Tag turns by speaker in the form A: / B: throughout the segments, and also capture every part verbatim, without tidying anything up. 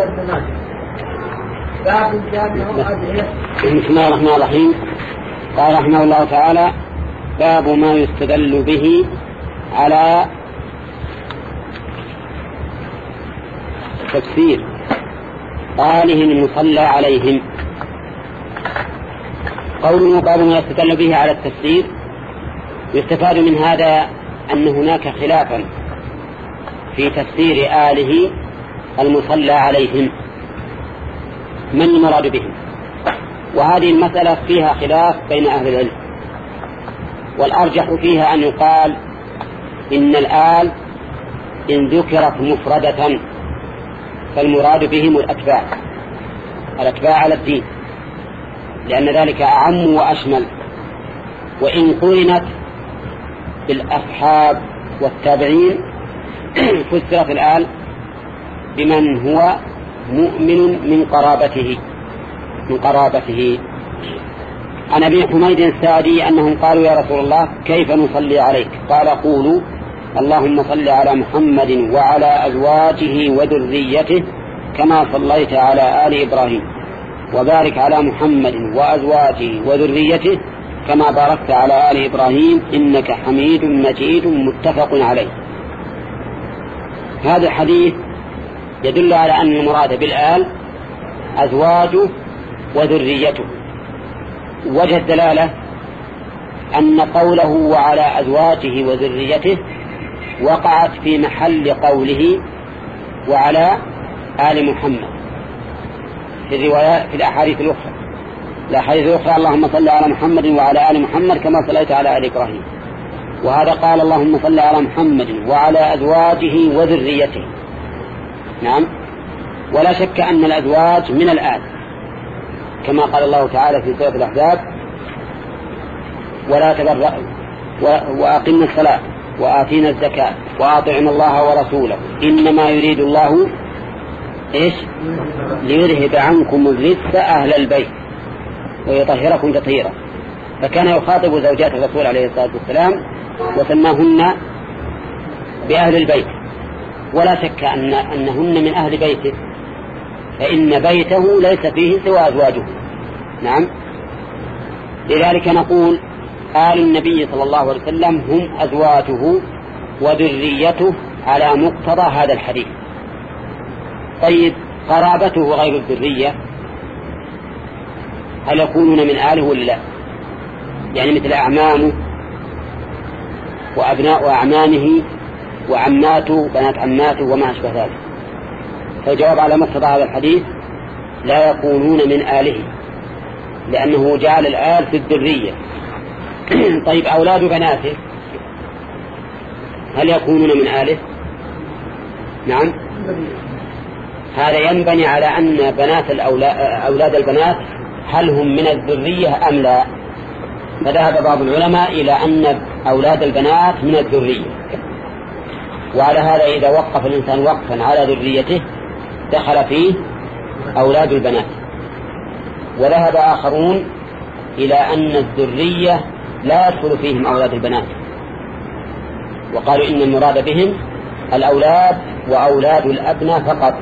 A: بسم الله الرحمن الرحيم. قال رحمه الله تعالى: باب ما يستدل به على تفسير قاله المصلى عليهم. قوله باب ما يستدل به على التفسير، يستفاد من هذا أن هناك خلافا في تفسير آله المصلى عليهم، من المراد بهم، وهذه المسألة فيها خلاف بين أهل العلم، والأرجح فيها أن يقال إن الآل إن ذكرت مفردة فالمراد بهم الأتباع الأتباع على الدين، لأن ذلك أعم وأشمل. وإن قرنت بالأصحاب والتابعين فسرت الآل بمن هو مؤمن من قرابته من قرابته عن أبي حميد الساعدي أنهم قالوا: يا رسول الله، كيف نصلي عليك؟ قال: قولوا: اللهم صل على محمد وعلى أزواجه وذريته كما صليت على آل إبراهيم، وبارك على محمد وأزواجه وذريته كما باركت على آل إبراهيم إنك حميد مجيد، متفق عليه. هذا الحديث يدل على أن المراد بالآل أزواجه وذريته. وجه الدلالة أن قوله وعلى أزواجه وذريته وقعت في محل قوله وعلى آل محمد في الروايات في الأحاديث الأخرى. الأحاديث الأخرى: اللهم صل على محمد وعلى آل محمد كما صليت على آل إبراهيم. وهذا قال: اللهم صل على محمد وعلى أزواجه وذريته. نعم. ولا شك أن الأزواج من الآل، كما قال الله تعالى في سورة الأحزاب: ولا تبرأوا وأقمنا الصلاة وآتينا الزكاة وأطعنا الله ورسوله إنما يريد الله إيش ليذهب عنكم الرجس أهل البيت ويطهركم تطهيرا. فكان يخاطب زوجات الرسول عليه الصلاة والسلام وسماهن بأهل البيت، ولا شك أن أنهن من أهل بيته، فإن بيته ليس فيه سوى أزواجه. نعم. لذلك نقول آل النبي صلى الله عليه وسلم هم أزواجه وذريته على مقتضى هذا الحديث. طيب، قرابته وغير الذرية هل يكونون من آله ولا لا؟ يعني مثل أعمامه وأبناء أعمامه وعماته بنات عماته وما أشبه ذلك. فالجواب على مقتضى هذا الحديث: لا يكونون من آله، لأنه جعل الآل في الذرية. طيب، أولاد بناته هل يكونون من آله؟ نعم. هذا ينبني على أن بنات أولاد البنات هل هم من الذرية أم لا؟ فذهب بعض العلماء إلى أن أولاد البنات من الذرية، وعلى هذا إذا وقف الإنسان وقفا على ذريته دخل فيه أولاد البنات. وذهب آخرون إلى أن الذرية لا يدخل فيهم أولاد البنات، وقالوا إن المراد بهم الأولاد وأولاد الأبناء فقط.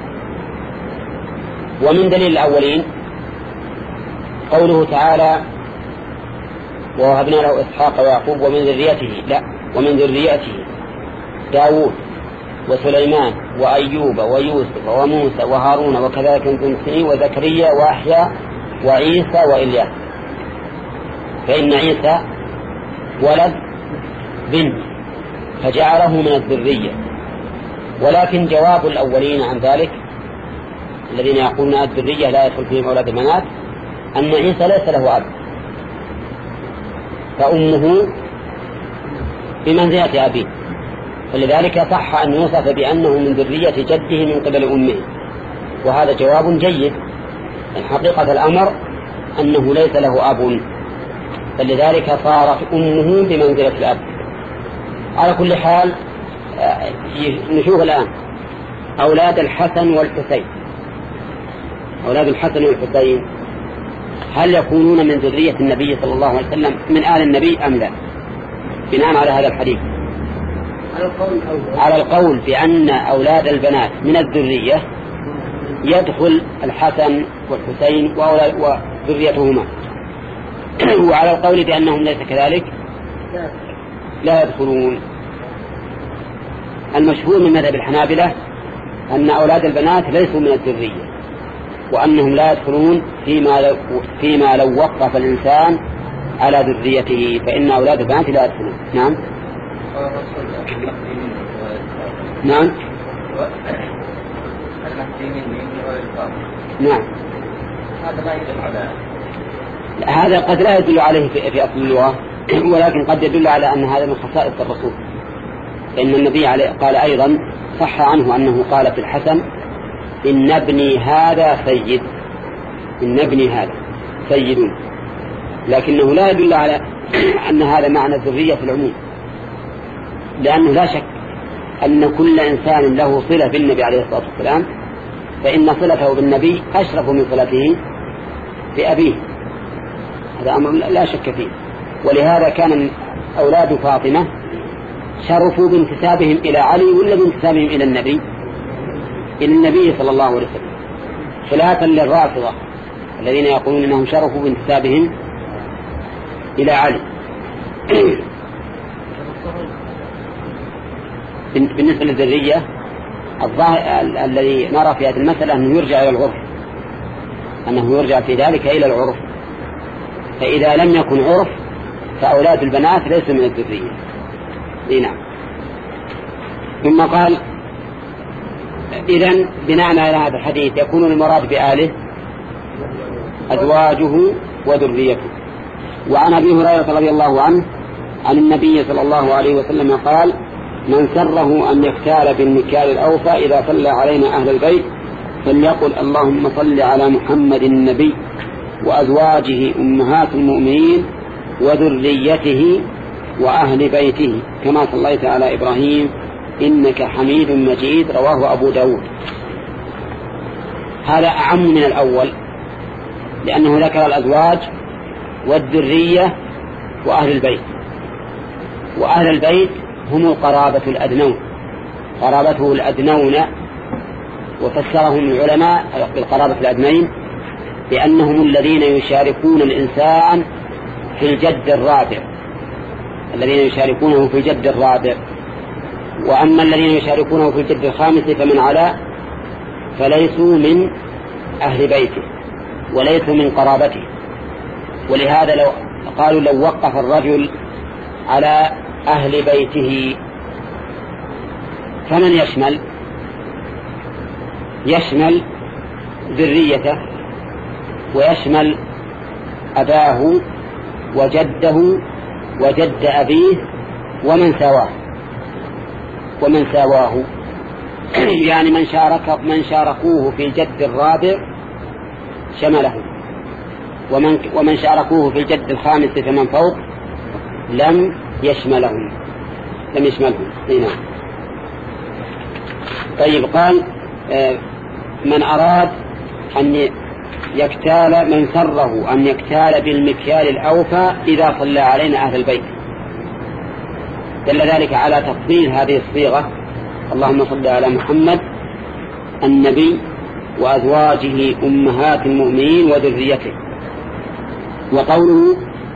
A: ومن دليل الأولين قوله تعالى: ووهبنا له إسحاق ويعقوب ومن ذريته لا ومن ذريته داود وسليمان وأيوب ويوسف وموسى وهارون وكذلك المحسنين وزكريا وأحيا وعيسى وإلياس. فإن عيسى ولد بنت فجعله من الذرية. ولكن جواب الأولين عن ذلك الذين يقولون الذرية لا يدخل فيهم أولاد البنات أن عيسى ليس له أب، فأمه بمنزلة أبيه، فلذلك صح أن يوصف بأنه من ذرية جده من قبل أمه. وهذا جواب جيد. حقيقة الأمر أنه ليس له أب، فلذلك صارت أمه بمنزلة الأب. على كل حال نشوف الآن أولاد الحسن والحسين. أولاد الحسن والحسين هل يكونون من ذرية النبي صلى الله عليه وسلم من آل النبي أم لا؟ بناء على هذا الحديث على القول بأن أولاد البنات من الذرية يدخل الحسن والحسين وذريتهما. وعلى القول بأنهم ليس كذلك لا يدخلون. المشهور من مذهب الحنابلة أن أولاد البنات ليسوا من الذرية، وأنهم لا يدخلون فيما لو, فيما لو وقف الإنسان على ذريته فإن أولاد البنات لا يدخلون. نعم نعم نعم
B: هذا لا يدل على
A: هذا قد لا يدل عليه في أصل اللغة، ولكن قد يدل على أن هذا من خصائص الرسول، فإن النبي عليه قال أيضا صح عنه أنه قال في الحسن إن ابني هذا سيد، إن ابني هذا سيد، لكنه لا يدل على أن هذا معنى الذرية في العموم، لأنه لا شك أن كل إنسان له صلة بالنبي عليه الصلاة والسلام فإن صلته بالنبي أشرف من صلته بأبيه، هذا أمر لا شك فيه. ولهذا كان أولاد فاطمة شرفوا بانتسابهم إلى علي ولا بانتسابهم إلى النبي إلى النبي صلى الله عليه وسلم، خلافا للرافضة الذين يقولون أنهم شرفوا بانتسابهم إلى علي. بالنسبة للذرية الذي نرى في هذه المسألة أنه يرجع إلى العرف، أنه يرجع في ذلك إلى العرف، فإذا لم يكن عرف فأولاد البنات ليسوا من الذرية. نعم. ثم قال إذن بناء على هذا الحديث يكون المراد بآله أزواجه وذريته. وعن أبي هريرة رضي الله عنه عن النبي صلى الله عليه وسلم قال من سره أن يختال بالمكيال الأوفى إذا صلى علينا أهل البيت فليقل اللهم صل على محمد النبي وأزواجه أمهات المؤمنين وذريته وأهل بيته كما صليت على إبراهيم إنك حميد مجيد. رواه أبو داود. هذا أعم من الأول لأنه ذكر الأزواج والذرية وأهل البيت، وأهل البيت هم القرابة الأدنون، قرابته الأدنون، وفسرهم العلماء بالقرابة الأدنين بأنهم الذين يشاركون الإنسان في الجد الرابع، الذين يشاركونه في الجد الرابع. وأما الذين يشاركونه في الجد الخامس فمن علا فليسوا من أهل بيته وليسوا من قرابته. ولهذا لو قالوا لو وقف الرجل على أهل بيته فمن يشمل؟ يشمل ذريته ويشمل أباه وجده وجد أبيه ومن سواه ومن سواه يعني من شارك من شاركوه في الجد الرابع شمله، ومن ومن شاركوه في الجد الخامس فمن فوق لم يشملهم لم يشملهم هنا. طيب قال من أراد أن يكتال من سره أن يكتال بالمكيال الأوفى إذا صلى علينا أهل البيت، دل ذلك على تفضيل هذه الصيغة اللهم صل على محمد النبي وأزواجه أمهات المؤمنين وذريته. وقوله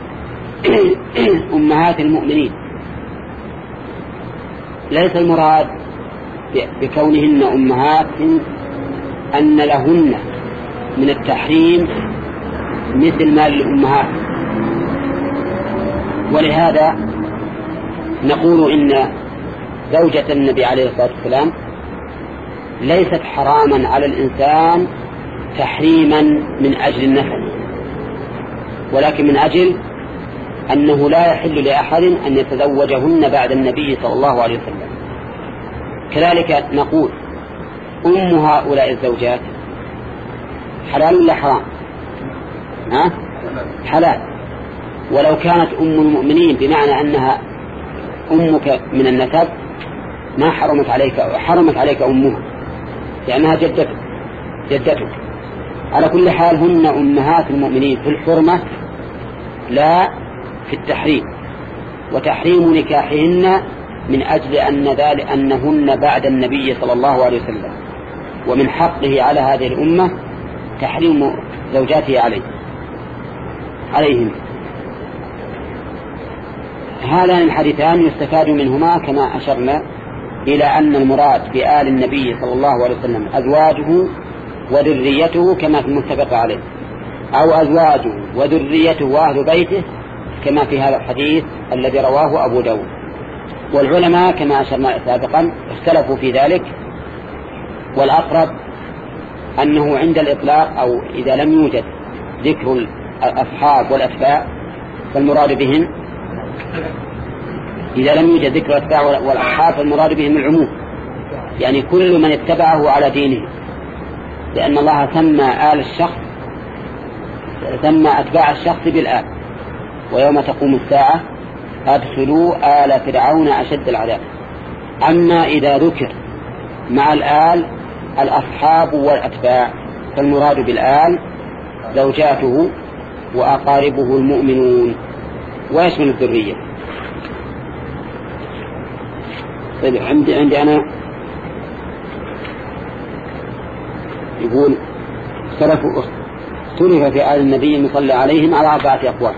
A: أمهات المؤمنين ليس المراد بكونهن أمهات أن لهن من التحريم مثل ما للأمهات، ولهذا نقول إن زوجة النبي عليه الصلاة والسلام ليست حراما على الإنسان تحريما من أجل النسل، ولكن من أجل أنه لا يحل لأحد أن يتزوجهن بعد النبي صلى الله عليه وسلم. كذلك نقول أم هؤلاء الزوجات حلال ولا حرام؟ ها؟ حلال. ولو كانت أم المؤمنين بمعنى أنها أمك من النسب ما حرمت عليك حرمت عليك أمها لأنها جدتك جدتك. على كل حال هن أمهات المؤمنين في الحرمة لا في التحريم، وتحريم نكاحهن من أجل أن ذلك أنهن بعد النبي صلى الله عليه وسلم، ومن حقه على هذه الأمة تحريم زوجاته عليه عليهم. هذان الحديثان يستفاد منهما كما أشرنا إلى أن المراد بآل النبي صلى الله عليه وسلم أزواجه وذريته كما في المتفق عليه، أو أزواجه وذريته وأهل بيته كما في هذا الحديث الذي رواه أبو داود. والعلماء كما أشرنا سابقا اختلفوا في ذلك، والأقرب أنه عند الإطلاق أو إذا لم يوجد ذكر الأصحاب والأتباع فالمراد بهم إذا لم يوجد ذكر الأتباع والأصحاب فالمراد بهم العموم، يعني كل من اتبعه على دينه، لأن الله سمى آل الشخص سمى أتباع الشخص بالآل. ويوم تقوم الساعة أدخلوا آل فرعون أشد العذاب. أما إذا ذكر مع الآل الأصحاب والأتباع فالمراد بالآل زوجاته وأقاربه المؤمنون ويشمل الذرية. طيب عندي, عندي أنا يقول اختلف في آل النبي المصلى عليهم على أربعة أقوال.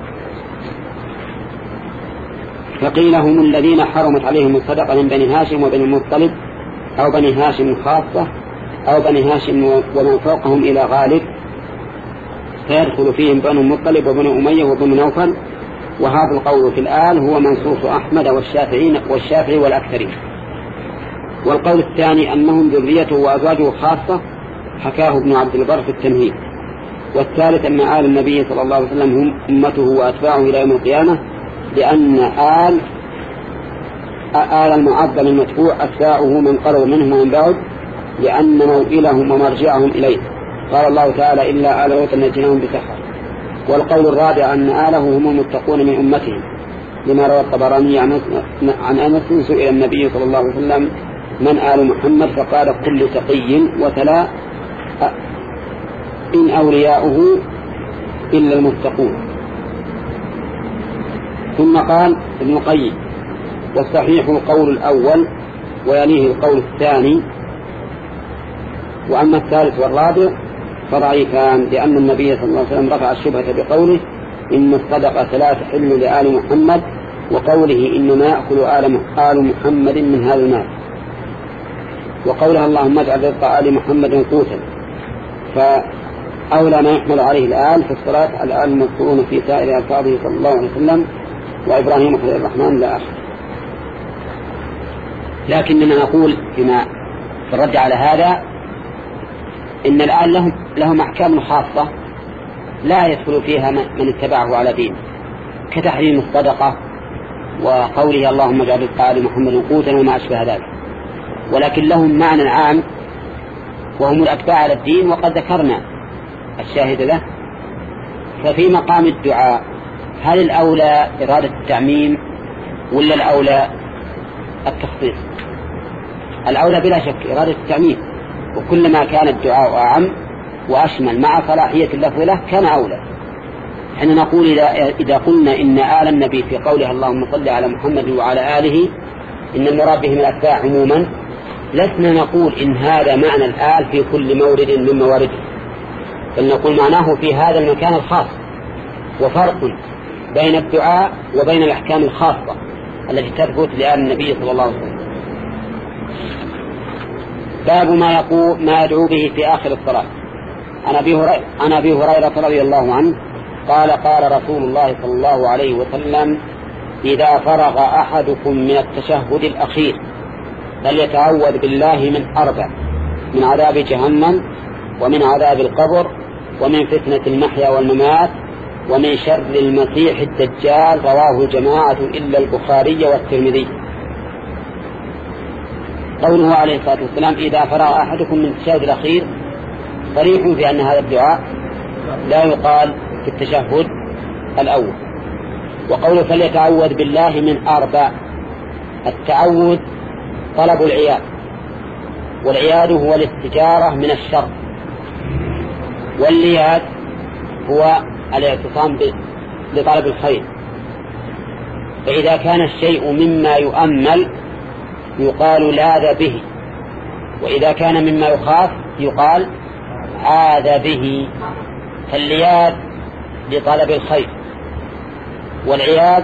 A: فقيل هم الذين حرمت عليهم الصدقة من بني هاشم وبني المطلب أو بني هاشم خاصة أو بني هاشم ومن فوقهم إلى غالب، فيدخل فيهم بنو المطلب وبنو أمية وبنو نوفل. وهذا القول في الآل هو منصوص أحمد والشافعي والشافعي والأكثرين. والقول الثاني أنهم ذريته وأزواجه خاصة حكاه ابن عبد البر في التمهيد. والثالث أن آل النبي صلى الله عليه وسلم هم أمته وأتباعه إلى يوم القيامة، لأن آل آل المعظم المتبوع أتباعه من قرب منهم ومن بعد، لأن موئلهم ومرجعهم إليه. قال الله تعالى إلا آل لوط نجيناهم بسحر. والقول الرابع أن آله هم المتقون من أمتهم، لما روى الطبراني عن أنس سئل النبي صلى الله عليه وسلم من آل محمد فقال كل تقي، وتلا إن أولياؤه إلا المتقون. ثم قال ابن القيم والصحيح القول الأول ويليه القول الثاني، وأما الثالث والرابع فضعيفان، لأن النبي صلى الله عليه وسلم رفع الشبهة بقوله إن الصدقة لا تحل لآل محمد، وقوله إنما يأكل آل محمد من هذا المال، وقولها اللهم اجعل رزق آل محمد قوتا. فأولى ما يحمل عليه الآل في الصلاة الآل المذكورون في سائر ألفاظه صلى الله عليه وسلم وإبراهيم خليل الرحمن لا أخر. لكننا نقول فيما في الرد على هذا إن الآل لهم, لهم أحكام خاصة لا يدخل فيها من اتبعه على دين، كتحريم الصدقة وقوله اللهم اجعل رزق آل محمد قوتا وما أشبه ذلك، ولكن لهم معنى عام وهم الأتباع على الدين، وقد ذكرنا الشاهد له. ففي مقام الدعاء هل الأولى إرادة التعميم ولا الأولى التخصيص؟ الأولى بلا شك إرادة التعميم، وكلما كان الدعاء أعم وأشمل مع صلاحية اللفظ له كان أولى. حين نقول إذا, إذا قلنا إن آل النبي في قولها اللهم صل على محمد وعلى آله إن المراد بهم الأتباع عموما، لسنا نقول إن هذا معنى الآل في كل مورد من موارده، بل نقول معناه في هذا المكان الخاص. وفرق بين الدعاء وبين الأحكام الخاصة التي تثبت لآل النبي صلى الله عليه وسلم. باب ما يقول ما يدعو به في آخر الصلاة. عن أبي هريرة رضي الله عنه قال قال رسول الله صلى الله عليه وسلم إذا فرغ أحدكم من التشهد الأخير فليتعوذ بالله من أربع: من عذاب جهنم، ومن عذاب القبر، ومن فتنة المحيا والممات، ومن شر المسيح الدجال. رواه الجماعة إلا البخاري والترمذي. قوله عليه الصلاة والسلام إذا فرغ أحدكم من التشهد الأخير صريح في أن هذا الدعاء لا يقال في التشهد الأول. وقوله فليتعوذ بالله من أربع: التعوذ طلب العياذ، والعياذ هو الاستجارة من الشر، واللياذ هو الاعتصام بطلب الخير. فإذا كان الشيء مما يؤمل يقال لاذ به، وإذا كان مما يخاف يقال عاذ به. فاللياذ لطلب الخير، والعياذ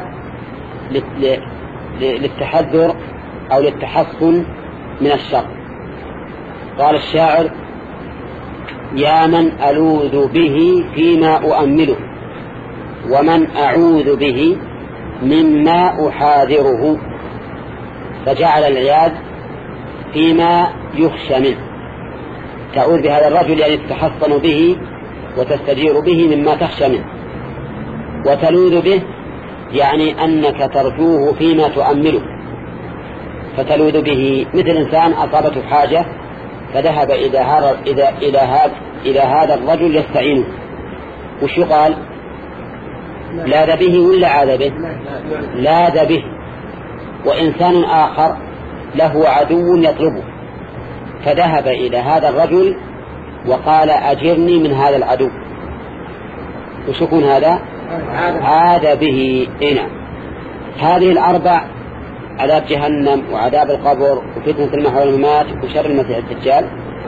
A: للتحذر أو للتحصن من الشر. قال الشاعر: يا من ألوذ به فيما أؤمله، ومن أعوذ به مما أحاذره. فجعل العياذ فيما يخشى منه، تعوذ بهذا الرجل يعني تتحصن به وتستجير به مما تخشى منه، وتلوذ به يعني أنك ترجوه فيما تؤمله. فتلوذ به مثل إنسان أصابته حاجة فذهب إلى هذا إلى هذا إلى هذا الرجل يستعينه، وش يقال؟ لاذ به ولا عاذ به؟ لاذ به. وإنسان آخر له عدو يطلبه فذهب إلى هذا الرجل وقال أجرني من هذا العدو، وش يكون هذا؟ عاذ به. هنا هذه الأربع: عذاب جهنم وعذاب القبر وفتنة المحيا والممات وشر المسيح الدجال،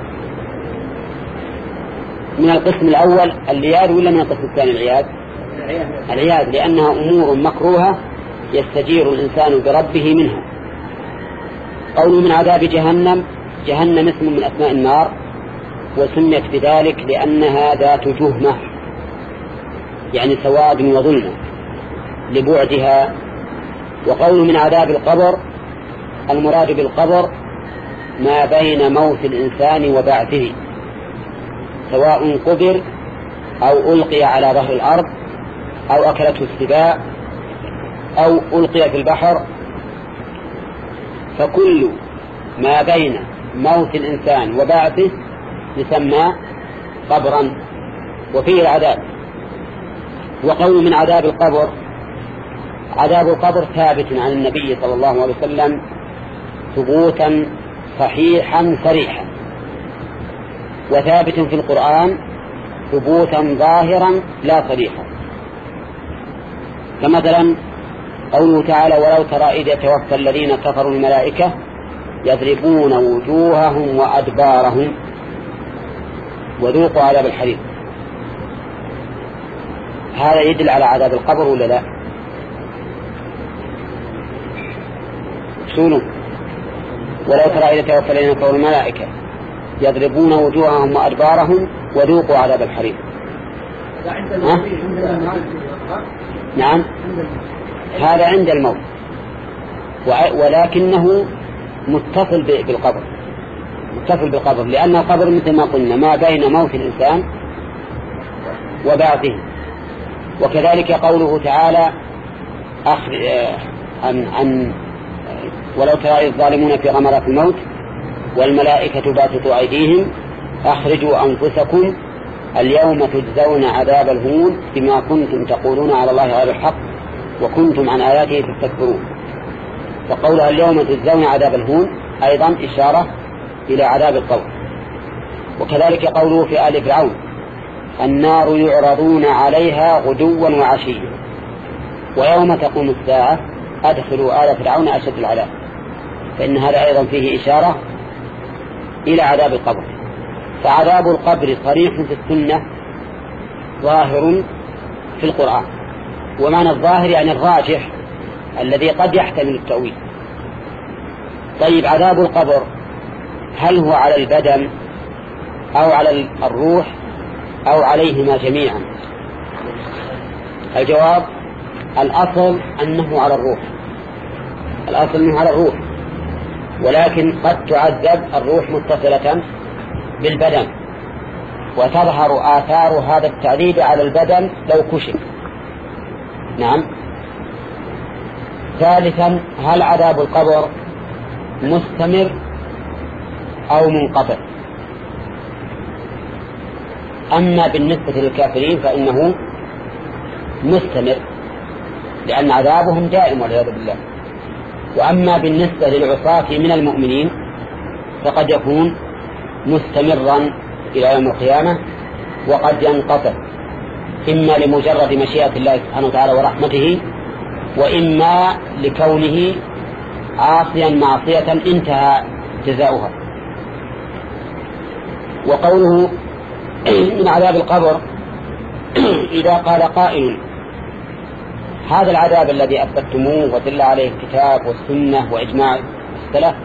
A: من القسم الأول اللياذ ولا من القسم الثاني العياذ؟ العياذ، لأنها أمور مكروهة يستجير الإنسان بربه منها. قوله من عذاب جهنم، جهنم اسم من أسماء النار، وسميت بذلك لأنها ذات جهمة يعني سواد وظلمة لبعدها. وقوله من عذاب القبر، المراد بالقبر ما بين موت الإنسان وبعثه، سواء قبر أو ألقي على ظهر الأرض أو أكلته السباع أو ألقي في البحر، فكل ما بين موت الإنسان وبعثه يسمى قبرا وفيه العذاب. وقول من عذاب القبر، عذاب القبر ثابت عن النبي صلى الله عليه وسلم ثبوتا صحيحا صريحا، وثابت في القرآن ثبوتا ظاهرا لا صريحا. كمثلا قوله تعالى: ولو ترى إذ يتوفى الذين كفروا الملائكة يضربون وجوههم وأدبارهم وذوقوا عذاب الحريق. هذا يدل على عذاب القبر ولا لا؟ سولوا: ولو ترى إذ يتوفى الذين كفروا الملائكة يضربون وجوههم وأدبارهم وذوقوا عذاب الحريق. نعم، هذا عند الموت، ولكنه متصل بالقبر، متصل بالقبر، لأن القبر مثل ما قلنا ما بين موت الإنسان وبعثه. وكذلك قوله تعالى عن عن ولو ترى الظالمون في غمرات الموت والملائكة باسطوا أيديهم أخرجوا أنفسكم اليوم تجزون عذاب الهون بما كنتم تقولون على الله غير الحق وكنتم عن آياته تستكبرون. فقولها اليوم تجزون عذاب الهون أيضا إشارة إلى عذاب القبر. وكذلك قوله في آل فرعون: النار يعرضون عليها غدوا وعشيا ويوم تقوم الساعة أدخلوا آل فرعون أشد العذاب. فإن هذا أيضا فيه إشارة إلى عذاب القبر. فعذاب القبر صريح في السنة ظاهر في القرآن. ومعنى الظاهر يعني الراجح الذي قد يحتمل التأويل. طيب، عذاب القبر هل هو على البدن أو على الروح أو عليهما جميعا؟ الجواب: الأصل أنه على الروح، الأصل أنه على الروح، ولكن قد تعذب الروح متصلة بالبدن وتظهر آثار هذا التعذيب على البدن لو كشف. نعم. ثالثا: هل عذاب القبر مستمر أو منقطع؟ أما بالنسبة للكافرين فإنه مستمر لأن عذابهم دائم والعياذ بالله. وأما بالنسبة للعصاة من المؤمنين فقد يكون مستمرا إلى يوم القيامة وقد ينقطع، إما لمجرد مشيئة الله سبحانه وتعالى ورحمته، وإما لكونه عاصيا معصية انتهى جزاؤها. وقوله من عذاب القبر إذا قال قائل هذا العذاب الذي أثبتموه ودل عليه الكتاب والسنة وإجماع السلف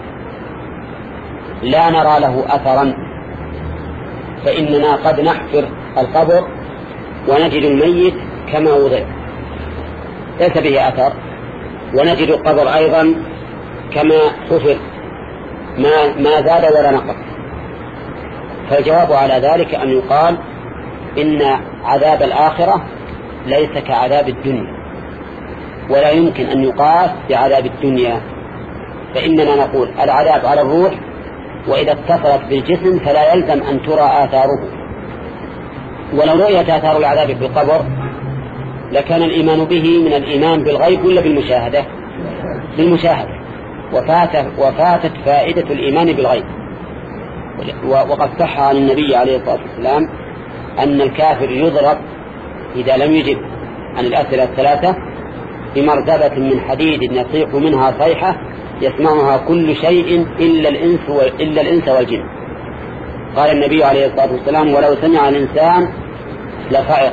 A: لا نرى له أثرا، فإننا قد نحفر القبر ونجد الميت كما وضع ليس به أثر، ونجد القبر أيضا كما حفر ما, ما زاد ولا نقص. فالجواب على ذلك أن يقال إن عذاب الآخرة ليس كعذاب الدنيا، ولا يمكن أن يقاس بعذاب الدنيا، فإننا نقول العذاب على الروح، وإذا اتصلت بالجسم فلا يلزم أن ترى آثاره. ولو رؤيت آثار العذاب في القبر لكان الإيمان به من الإيمان بالغيب ولا بالمشاهدة؟ بالمشاهدة، وفاتت, وفاتت فائدة الإيمان بالغيب. وقد صح عن النبي عليه الصلاة والسلام أن الكافر يضرب إذا لم يجب عن الأسئلة الثلاثة بمرتبة من حديد يصيح منها صيحة يسمعها كل شيء إلا الإنس, إلا الإنس والجن. قال النبي عليه الصلاة والسلام ولو سمع الإنسان لفعق.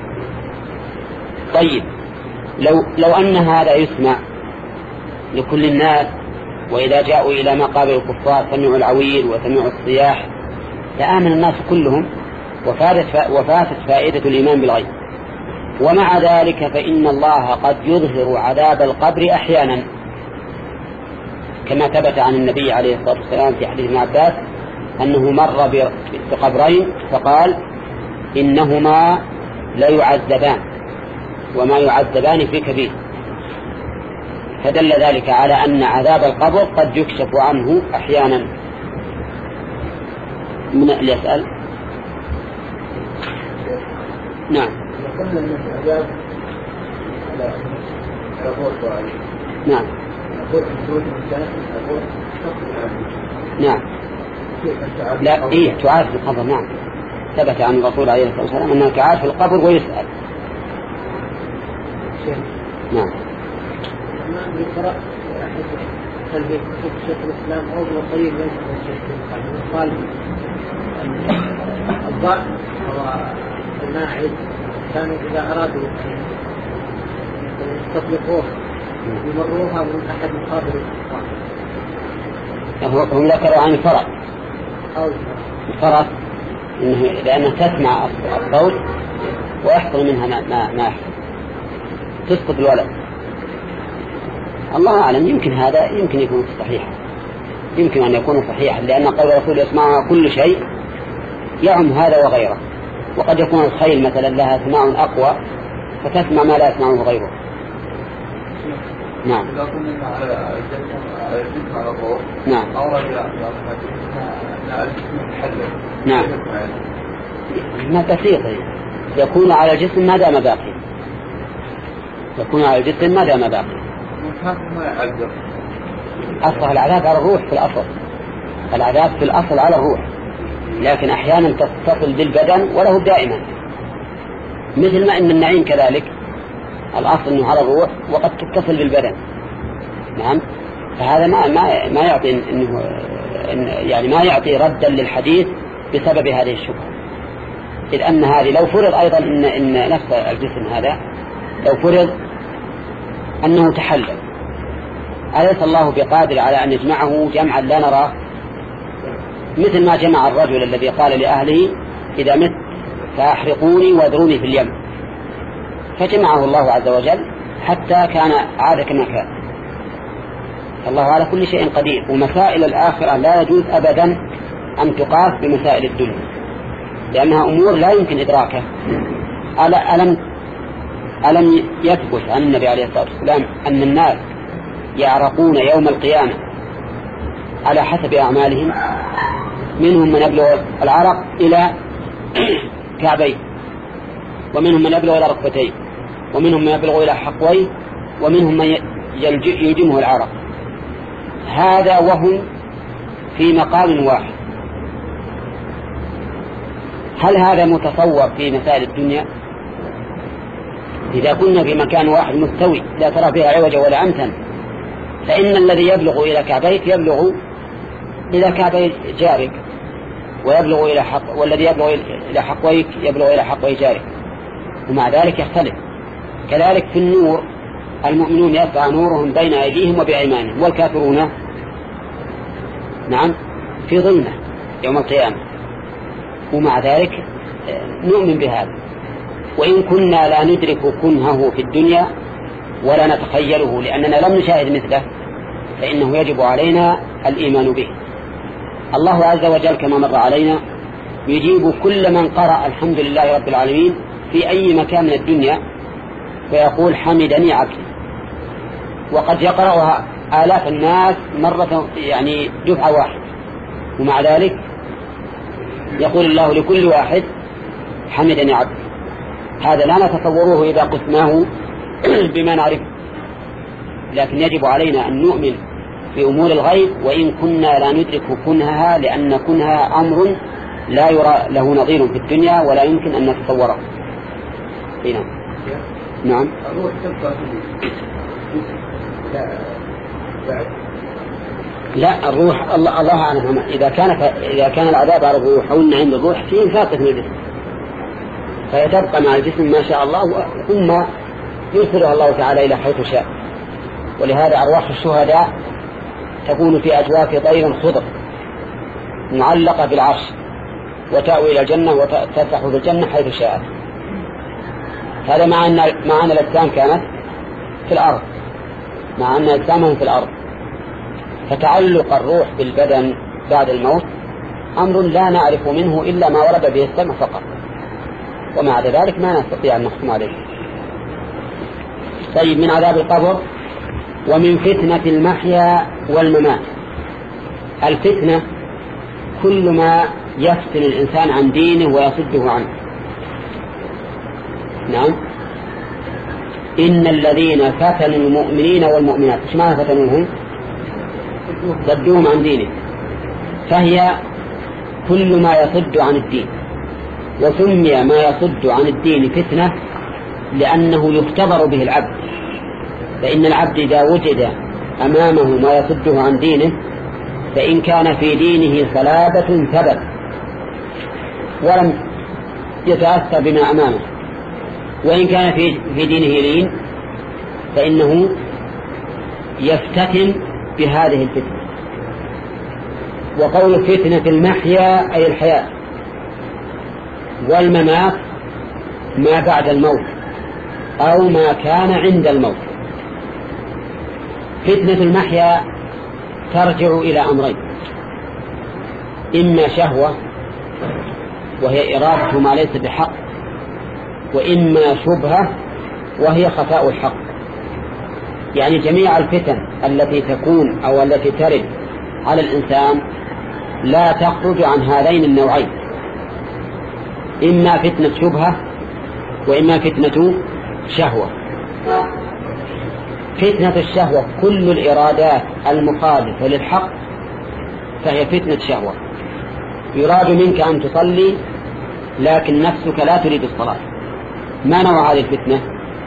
A: طيب لو, لو أن هذا يسمع لكل الناس، وإذا جاءوا إلى مقابر الكفار سمعوا العويل وسمعوا الصياح لآمن الناس كلهم، وفاتت, وفاتت فائدة الإيمان بالغيب. ومع ذلك فإن الله قد يظهر عذاب القبر أحيانا، كما ثبت عن النبي عليه الصلاة والسلام في حديث ابن عباس أنه مر بقبرين فقال إنهما لا يعذبان وما يعذبان في كبير، فدل ذلك على أن عذاب القبر قد يكشف عنه أحيانا. من اللي يسأل؟ نعم نعم نعم لا إيه تعاد في القبر. نعم ثبت عن الرسول عليه الصلاة والسلام أنه تعاد في القبر ويسأل. نعم
C: شيخ الإسلام أو طريق ليس من شيخ الإسلام قال الضعف والماعز كانوا إذا أرادوا يستطلقوه يمروها من أحد مقابل الكفار.
A: هم ذكروا عن الفرق الفرق إنه لأنها تسمع الصوت ويحصل منها ما ما ما تسقط الولد. الله أعلم، يمكن هذا يمكن يكون صحيح، يمكن أن يكون صحيحا، لأن قول الرسول يسمعها كل شيء يعم هذا وغيره. وقد يكون الخيل مثلا لها سماع أقوى فتسمع ما لا يسمعه غيره. نعم نعم نعم ما بسيط يكون على الجسم ما دام باقي، يكون على الجسم ما دام باقي. أصل العذاب على الروح في الأصل، العذاب في الأصل على الروح، لكن أحيانا تتصل بالبدن وله دائما، مثل ما إن النعيم كذلك الأصل أنه على الروح وقد تتصل بالبدن. نعم فهذا ما ما ما يعطي إنه يعني ما يعطي ردا للحديث بسبب هذه الشبهة، إذ أن هذه لو فرض أيضا إن إن نفس الجسم هذا لو فرض أنه تحلل، أليس الله بقادر على أن يجمعه جمعا لا نراه، مثل ما جمع الرجل الذي قال لأهله إذا مت فأحرقوني وادروني في اليم، فجمعه الله عز وجل حتى كان عاد كما كان. الله على كل شيء قدير، ومسائل الآخرة لا يجوز أبدا أن تقاس بمسائل الدنيا، لأنها أمور لا يمكن إدراكها. ألم ألم يثبت عن النبي عليه الصلاة والسلام أن الناس يعرقون يوم القيامة على حسب أعمالهم؟ منهم من يبلغ العرق إلى كعبيه، ومنهم من يبلغ إلى ركبتيه، ومنهم من يبلغ إلى حقويه، ومنهم من يلجمه العرق. هذا وهم في مقام واحد. هل هذا متصور في مسائل الدنيا؟ إذا كنا في مكان واحد مستوي لا ترى فيها عوجا ولا أمتا، فإن الذي يبلغ إلى كعبيك يبلغ إلى كعبي جارك، ويبلغ إلى حق، والذي يبلغ إلى حقويك يبلغ إلى حقوي جارك، ومع ذلك يختلف. كذلك في النور، المؤمنون يسعى نورهم بين أيديهم وبأيمانهم، والكافرون نعم في ظلمة يوم القيامة. ومع ذلك نؤمن بهذا، وإن كنا لا ندرك كنهه في الدنيا ولا نتخيله لأننا لم نشاهد مثله، فإنه يجب علينا الإيمان به. الله عز وجل كما مر علينا يجيب كل من قرأ الحمد لله رب العالمين في أي مكان من الدنيا ويقول حمدني عبدي، وقد يقرأها آلاف الناس مرة يعني دفعة واحد، ومع ذلك يقول الله لكل واحد حمدني عبدي. هذا لا نتصوره إذا قسناه بما نعرف، لكن يجب علينا أن نؤمن في أمور الغيب وإن كنا لا ندرك كنهها، لأن كنها أمر لا يرى له نظير في الدنيا ولا يمكن أن نتصوره. هنا نعم.
C: الروح تبقى
A: لا الروح الله الله أعلم. إذا كان إذا كان العذاب على الروح أو عند الروح فيه فاقد من الجسم، فيتبقى مع الجسم ما شاء الله، ثم يرسلها الله تعالى إلى حيث شاء. ولهذا أرواح الشهداء تكون في أجواف طير خضر معلقة بالعرش، وتأوي إلى الجنة وتفتح في الجنة حيث شاء. هذا مع أن مع أن الأجسام كانت في الأرض، مع أن أجسامهم في الأرض. فتعلق الروح بالبدن بعد الموت أمر لا نعرف منه إلا ما ورد به السمع فقط، ومع ذلك ما نستطيع أن نحكم عليه. طيب، من عذاب القبر ومن فتنة المحيا والممات. الفتنة كل ما يفتن الإنسان عن دينه ويصده عنه. نعم، إن الذين فتنوا المؤمنين والمؤمنات، إيش معنى فتنوهم؟ صدوهم عن دينه. فهي كل ما يصد عن الدين، وسمي ما يصد عن الدين فتنة لأنه يختبر به العبد. فإن العبد إذا وجد أمامه ما يصده عن دينه، فإن كان في دينه صلابة ثبت ولم يتأثر بما أمامه، وإن كان في في دينه لين فإنه يفتتن بهذه الفتنة. وقول فتنة المحيا أي الحياة، والممات ما بعد الموت أو ما كان عند الموت. فتنة المحيا ترجع إلى أمرين: إما شهوة وهي إرادة ما ليس بحق، وإما شبهة وهي خفاء الحق. يعني جميع الفتن التي تكون أو التي ترد على الإنسان لا تخرج عن هذين النوعين: إما فتنة شبهة وإما فتنة شهوة. فتنة الشهوة كل الإرادات المخالفة للحق فهي فتنة شهوة. يراد منك أن تصلي لكن نفسك لا تريد الصلاة. ما نوع هذه الفتنة؟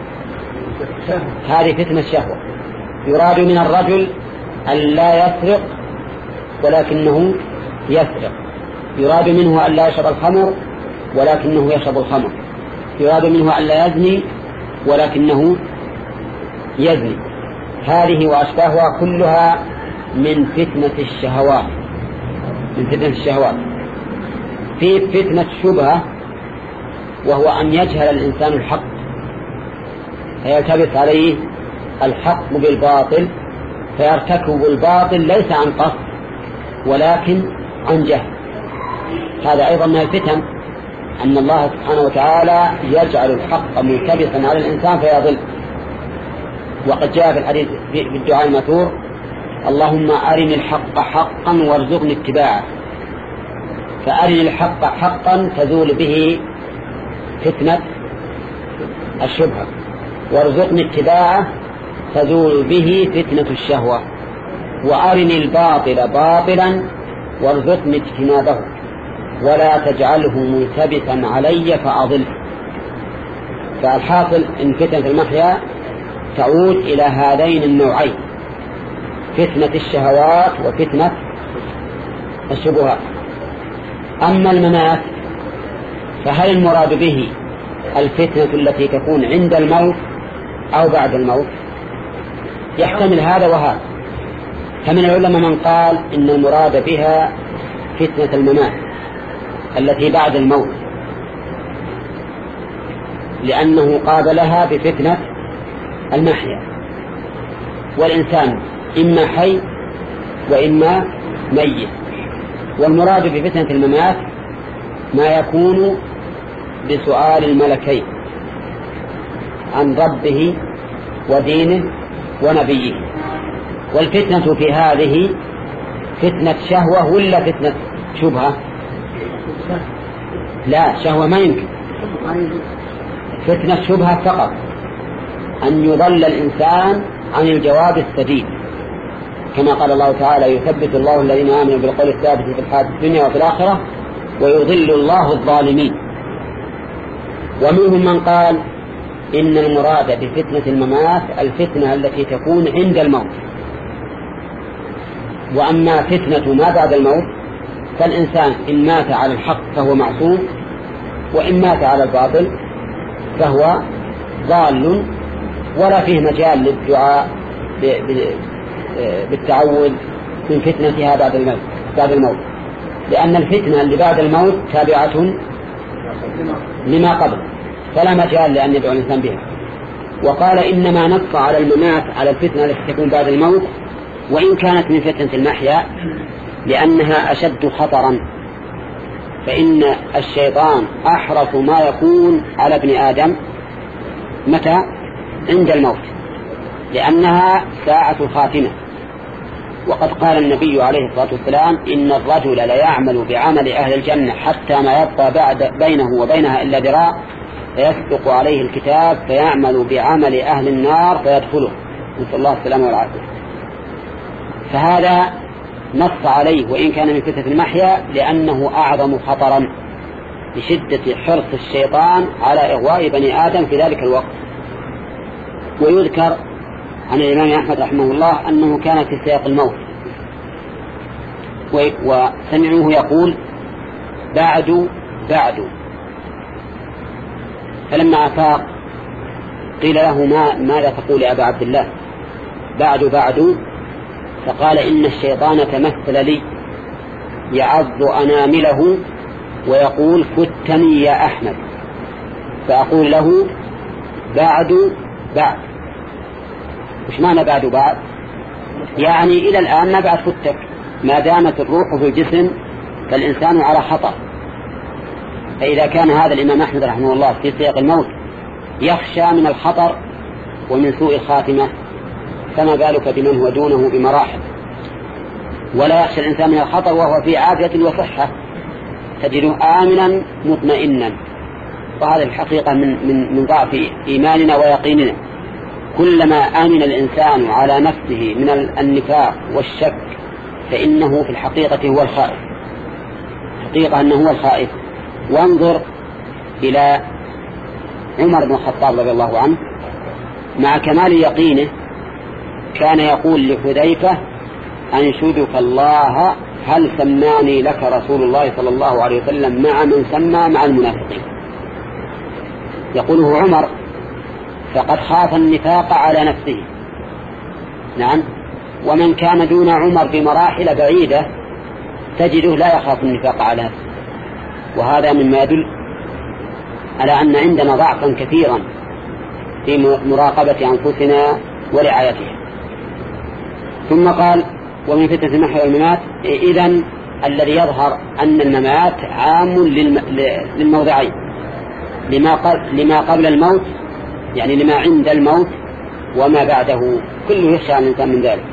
A: هذه فتنة شهوة. يراد من الرجل أن لا يسرق ولكنه يسرق. يراد منه أن لا يشرب الخمر ولكنه يشرب الخمر. يراد منه أن لا يزني ولكنه يزني. هذه وأشباهها كلها من فتنة الشهوات، من فتنة الشهوات. في فتنة شبهة، وهو أن يجهل الإنسان الحق فيلتبس عليه الحق بالباطل فيرتكب الباطل ليس عن قصد ولكن عن جهل. هذا أيضا من الفتن، أن الله سبحانه وتعالى يجعل الحق ملتبسا على الإنسان فيضل. وقد جاء في الحديث في الدعاء الماثور: اللهم أرني الحق حقا وارزقني اتباعه. فأرني الحق حقا تزول به فتنة الشبهة، وارزقني اتباعه تزول به فتنة الشهوة، وأرني الباطل باطلا وارزقني اجتنابه، ولا تجعله ملتبسا علي فأضل. فالحاصل إن فتنة المحيا تعود إلى هذين النوعين: فتنة الشهوات وفتنة الشبهات. أما الممات فهل المراد به الفتنة التي تكون عند الموت أو بعد الموت؟ يحتمل هذا وهذا. فمن العلماء من قال إن المراد بها فتنة الممات التي بعد الموت، لأنه قابلها بفتنة المحيا، والإنسان إما حي وإما ميت. والمراد بفتنة الممات ما يكون بسؤال الملكين عن ربه ودينه ونبيه. والفتنة في هذه فتنة شهوة ولا فتنة شبهة؟ لا، شهوة ما يمكن، فتنة شبهة فقط، أن يضل الإنسان عن الجواب السديد، كما قال الله تعالى: يثبت الله الذين آمنوا بالقول الثابت في الحياة الدنيا وفي الآخرة ويضل الله الظالمين. ومنهم من قال إن المراد بفتنة الممات الفتنة التي تكون عند الموت. وأما فتنة ما بعد الموت فالإنسان إن مات على الحق فهو معصوم، وإن مات على الباطل فهو ضال، ولا فيه مجال للدعاء بالتعوذ من فتنتها بعد الموت بعد الموت لأن الفتنة اللي بعد الموت تابعة لما قبل، فلا مجال لأن يدعو الإنسان بها. وقال إنما نص على الممات على الفتنة التي تكون بعد الموت وإن كانت من فتنة المحيا لأنها أشد خطرا، فإن الشيطان أحرص ما يكون على ابن آدم متى؟ عند الموت، لأنها ساعة الخاتمة. وقد قال النبي عليه الصلاة والسلام: إن الرجل لا يعمل بعمل أهل الجنة حتى ما يبقى بعد بينه وبينها إلا ذراع فيسبق عليه الكتاب فيعمل بعمل أهل النار فيدخله، نسأل الله السلامة والعافية. فهذا نص عليه وإن كان من فتنة المحيا لأنه أعظم خطرا لشدة حرص الشيطان على إغواء بني آدم في ذلك الوقت. ويذكر عن الإمام أحمد رحمه الله أنه كان في سياق الموت وسمعوه يقول: بعد بعد. فلما أفاق قيل له: ما ماذا تقول يا أبا عبد الله؟ بعد بعد. فقال: إن الشيطان تمثل لي يعض أنامله ويقول: فتني يا أحمد، فأقول له: بعد بعد. وش معنى بعد بعد؟ يعني إلى الآن ما بعد فتك، ما دامت الروح في الجسم فالإنسان على خطر. فإذا كان هذا الإمام أحمد رحمه الله في سياق الموت يخشى من الخطر ومن سوء الخاتمة، فما بالك بمن هو دونه بمراحل. ولا يخشى الإنسان من الخطر وهو في عافية وصحة، تجده آمنا مطمئنا. وهذا الحقيقة من, من, من ضعف إيماننا ويقيننا. كلما آمن الإنسان على نفسه من النفاق والشك فإنه في الحقيقة هو الخائف، حقيقة أنه هو الخائف. وانظر إلى عمر بن الخطاب رضي الله عنه، مع كمال يقينه كان يقول لحذيفة: أنشدك الله هل سماني لك رسول الله صلى الله عليه وسلم مع من سمى مع المنافقين. يقوله عمر فقد خاف النفاق على نفسه. نعم. ومن كان دون عمر بمراحل بعيدة تجده لا يخاف النفاق على نفسه. وهذا مما يدل على أن عندنا ضعفا كثيرا في مراقبة أنفسنا ورعايتها. ثم قال: ومن فتنة المحيا والممات. إذن الذي يظهر أن الممات عام للموضعين، لما قبل الموت يعني لما عند الموت وما بعده، كله يخشى الإنسان من ذلك.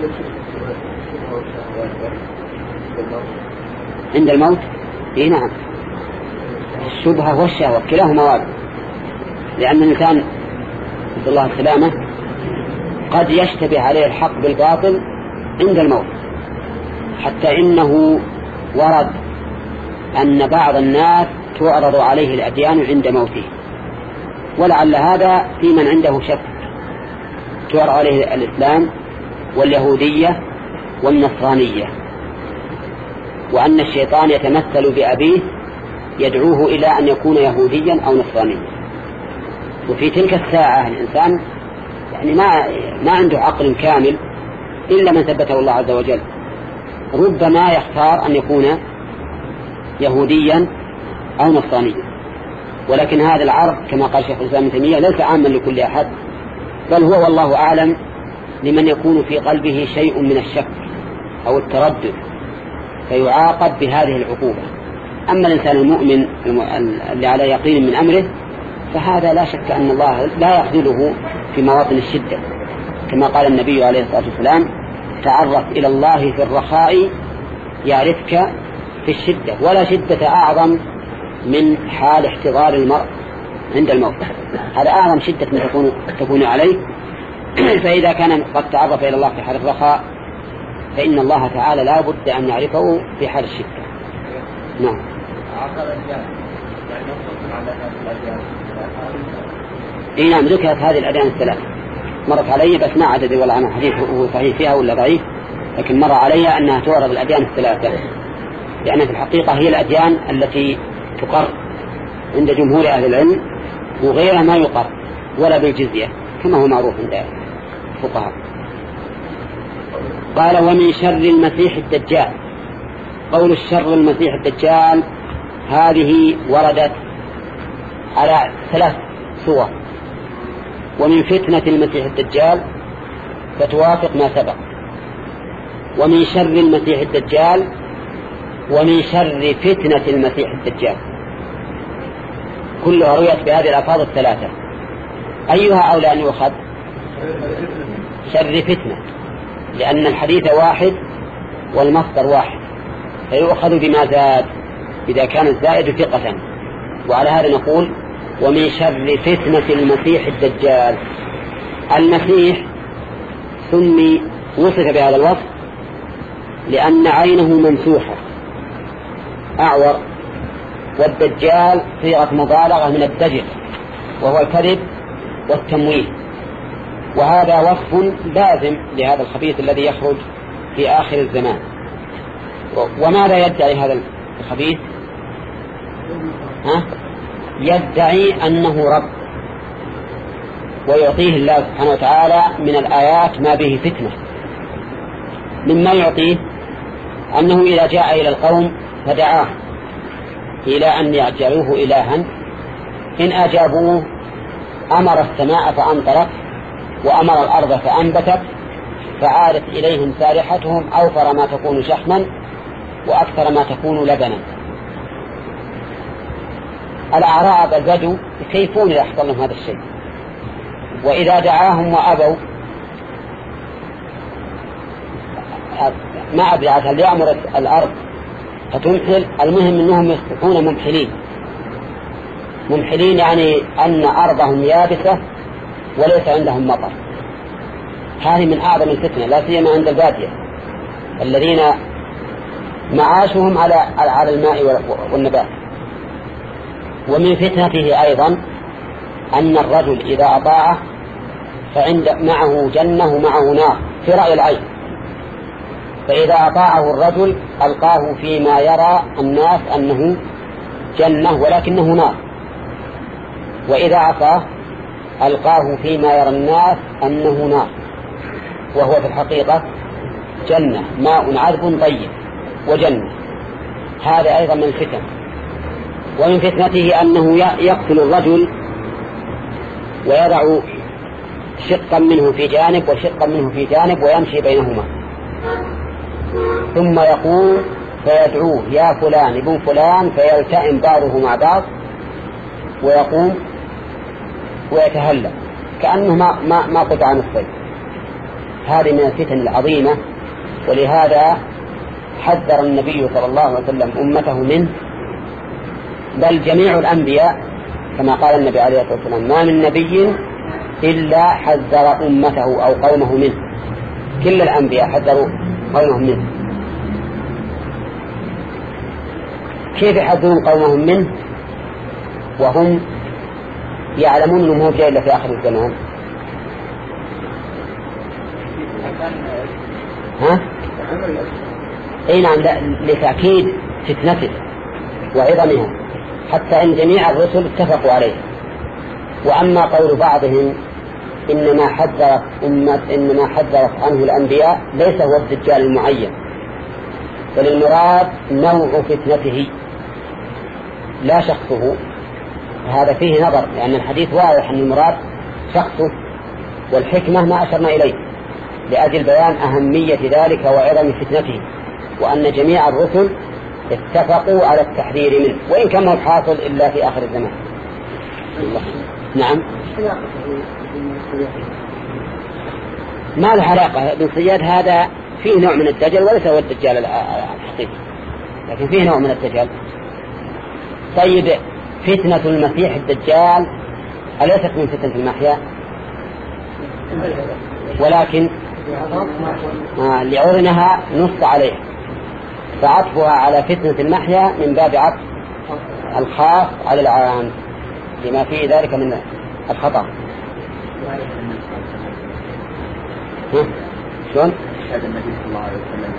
A: عند الموت إيه نعم، الشبهة والشهوة كلاهما وارد، لأن الإنسان نسأل الله السلامة قد يشتبه عليه الحق بالباطل عند الموت، حتى إنه ورد أن بعض الناس تعرض عليه الأديان عند موته، ولعل هذا في من عنده شك، تعرض عليه الإسلام واليهودية والنصرانية. وأن الشيطان يتمثل بأبيه يدعوه إلى أن يكون يهوديا أو نصرانيا. وفي تلك الساعة الإنسان يعني ما, ما عنده عقل كامل إلا من ثبته الله عز وجل، ربما يختار أن يكون يهوديا أو نصرانيا. ولكن هذا العرض كما قال شيخ الإسلام ابن تيمية ليس عاما لكل أحد، بل هو والله أعلم لمن يكون في قلبه شيء من الشك أو التردد فيعاقب بهذه العقوبة. أما الإنسان المؤمن اللي على يقين من أمره فهذا لا شك أن الله لا يخذله في مواطن الشدة، كما قال النبي عليه الصلاة والسلام: تعرف إلى الله في الرخاء يعرفك في الشدة، ولا شدة أعظم من حال احتضار المرء عند الموت. هذا أعظم شدة ما تكون, تكون عليه. فإذا كان قد تعرف إلى الله في حال الرخاء فإن الله تعالى لا بد أن يعرفه في حال الشدة. نعم. إيه نعم، ذكرت هذه الأديان الثلاث مرت علي، بس ما عدد والله عنها حديث هو صحيح فيها ولا ضعيف، لكن مر علي أنها تعرض الأديان الثلاثة، لأن في الحقيقة هي الأديان التي تقر عند جمهور أهل العلم، وغيرها ما يقر ولا بالجزية كما هو معروف عند الفقهاء. قال: ومن شر المسيح الدجال. قول الشر المسيح الدجال هذه وردت على ثلاث صور، ومن فتنة المسيح الدجال فتوافق ما سبق، ومن شر المسيح الدجال، ومن شر فتنة المسيح الدجال، كلها رويت بهذه الألفاظ الثلاثة. أيها أولى أن يؤخذ؟ شر فتنة، لأن الحديث واحد والمصدر واحد، فيؤخذ بما زاد إذا كان الزائد ثقة. وعلى هذا نقول: ومن شر فتنة المسيح الدجال. المسيح سمي وصف بهذا الوصف لأن عينه ممسوحة أعور، والدجال صيغة مبالغة من الدجل وهو الكذب والتمويه، وهذا وصف لازم لهذا الخبيث الذي يخرج في آخر الزمان. وماذا يدعي هذا الخبيث؟ ها؟ يدعي أنه رب، ويعطيه الله سبحانه وتعالى من الآيات ما به فتنة. مما يعطيه أنه إذا جاء إلى القوم فدعاه إلى أن يجعلوه إلها، إن أجابوه أمر السماء فأمطرت، وأمر الأرض فأنبتت، فعادت إليهم سارحتهم أوفر ما تكون شحما وأكثر ما تكون لبنا. الأعراب البدو يكيفون إذا حصل لهم هذا الشيء، وإذا دعاهم وأبوا ما أدري هل يأمر الأرض فتمحل، المهم أنهم يصبحون ممحلين. ممحلين يعني أن أرضهم يابسة وليس عندهم مطر. هذه من أعظم الفتنة، لا سيما عند البادية الذين معاشهم على على الماء والنبات. ومن فتنته أيضا أن الرجل إذا أطاعه فعند معه جنة ومعه نار في رأي العين، فإذا أطاعه الرجل ألقاه فيما يرى الناس أنه جنة ولكنه نار، وإذا عصاه ألقاه فيما يرى الناس أنه نار وهو في الحقيقة جنة، ماء عذب طيب وجنة. هذا أيضا من الفتن. ومن فتنته أنه يقتل الرجل ويضع شقا منه في جانب وشقا منه في جانب ويمشي بينهما، ثم يقوم فيدعوه: يا فلان ابن فلان، فيلتئم بعضه مع بعض ويقوم ويتهلل كأنه ما, ما, ما قطع عن الصيد. هذه من الفتن العظيمة، ولهذا حذر النبي صلى الله عليه وسلم أمته منه، بل جميع الأنبياء كما قال النبي عليه الصلاة والسلام: ما من نبي إلا حذر أمته أو قومه منه. كل الأنبياء حذروا قومهم منه. كيف يحذرون قومهم منه وهم يعلمون أنه جاء إلا في آخر الزمان؟ ها؟ أي نعم، لتأكيد فتنته وعظمها، حتى إن جميع الرسل اتفقوا عليه. وأما قول بعضهم إنما حذرت أمة إنما حذرت عنه الأنبياء ليس هو الدجال المعين، بل المراد نوع فتنته لا شخصه. هذا فيه نظر، لأن الحديث واضح أن المراد شخصه، والحكمة ما أشرنا إليه لأجل بيان أهمية ذلك وعظم فتنته، وأن جميع الرسل اتفقوا على التحذير منه، وإن كان هو حاصل إلا في آخر الزمان. نعم، ما له علاقة. ابن صياد هذا فيه نوع من الدجل وليس هو الدجال الحقيقي، لكن فيه نوع من الدجال. طيب، فتنة المسيح الدجال أليست من فتنة المحيا؟ ولكن آه لعرنها نص عليه، فعطفها على فتنة المحيا من باب عطف الخاص على العام لما فيه ذلك من الخطأ. شلون؟
B: أشهد النبي صلى الله عليه وسلم.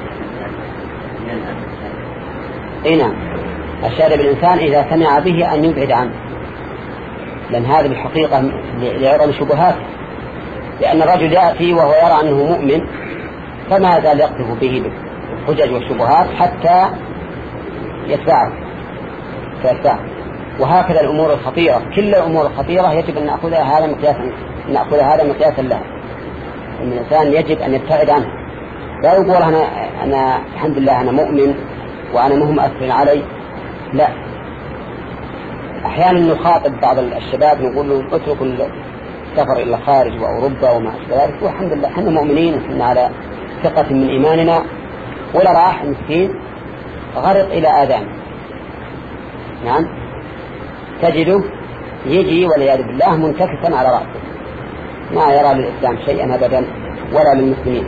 A: اي نعم، أشهد بالإنسان إذا سمع به أن يبعد عنه، لأن هذا بالحقيقة لعرض شبهات، لأن الرجل يأتي وهو يرى أنه مؤمن فما زال يقذف به بالحجج والشبهات حتى يتبعه فيتبعه. وهكذا الأمور الخطيرة، كل الأمور الخطيرة يجب أن نأخذها هذا مقياسا نأخذ هذا مقياسا لها، أن الإنسان يجب أن يبتعد عنه. لا يقول أنا أنا الحمد لله أنا مؤمن وأنا مهم أثر علي، لا. أحيانا نخاطب بعض الشباب نقول له اترك السفر إلى الخارج وأوروبا وما أشبه ذلك، والحمد لله احنا مؤمنين وحنا على ثقة من إيماننا، ولا راح مسكين غرق إلى آذان. نعم، تجده يجي والعياذ بالله منتكسا على رأسه، ما يرى للإسلام شيئا أبدا ولا للمسلمين.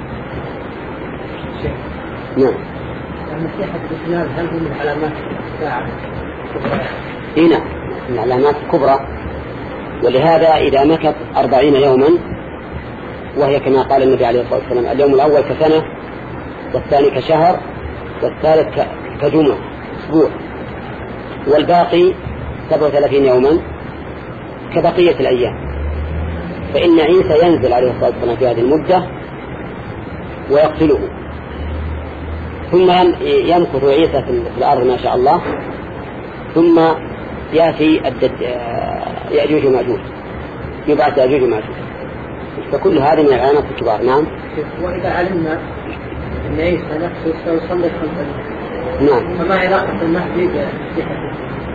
A: نعم.
C: المسيح الدجال هل هو من علامات الساعة؟
A: إيه نعم، من علامات الكبرى، ولهذا إذا مكث أربعين يوما، وهي كما قال النبي عليه الصلاة والسلام اليوم الأول كسنة، والثاني كشهر، والثالث كجمعة أسبوع، والباقي سبعة وثلاثين يوما كبقية الأيام، فإن عيسى ينزل عليه الصلاة والسلام في هذه المدة ويقتله، ثم يمكث عيسى في الأرض ما شاء الله، ثم يأتي يأجوج ومأجوج، يبعث يأجوج ومأجوج. فكل هذه من العلامات الكبار. نعم.
C: وإذا علمنا أن عيسى نفسه سيصلي خلف
A: نعم،
C: فما علاقة المهدي بصحته؟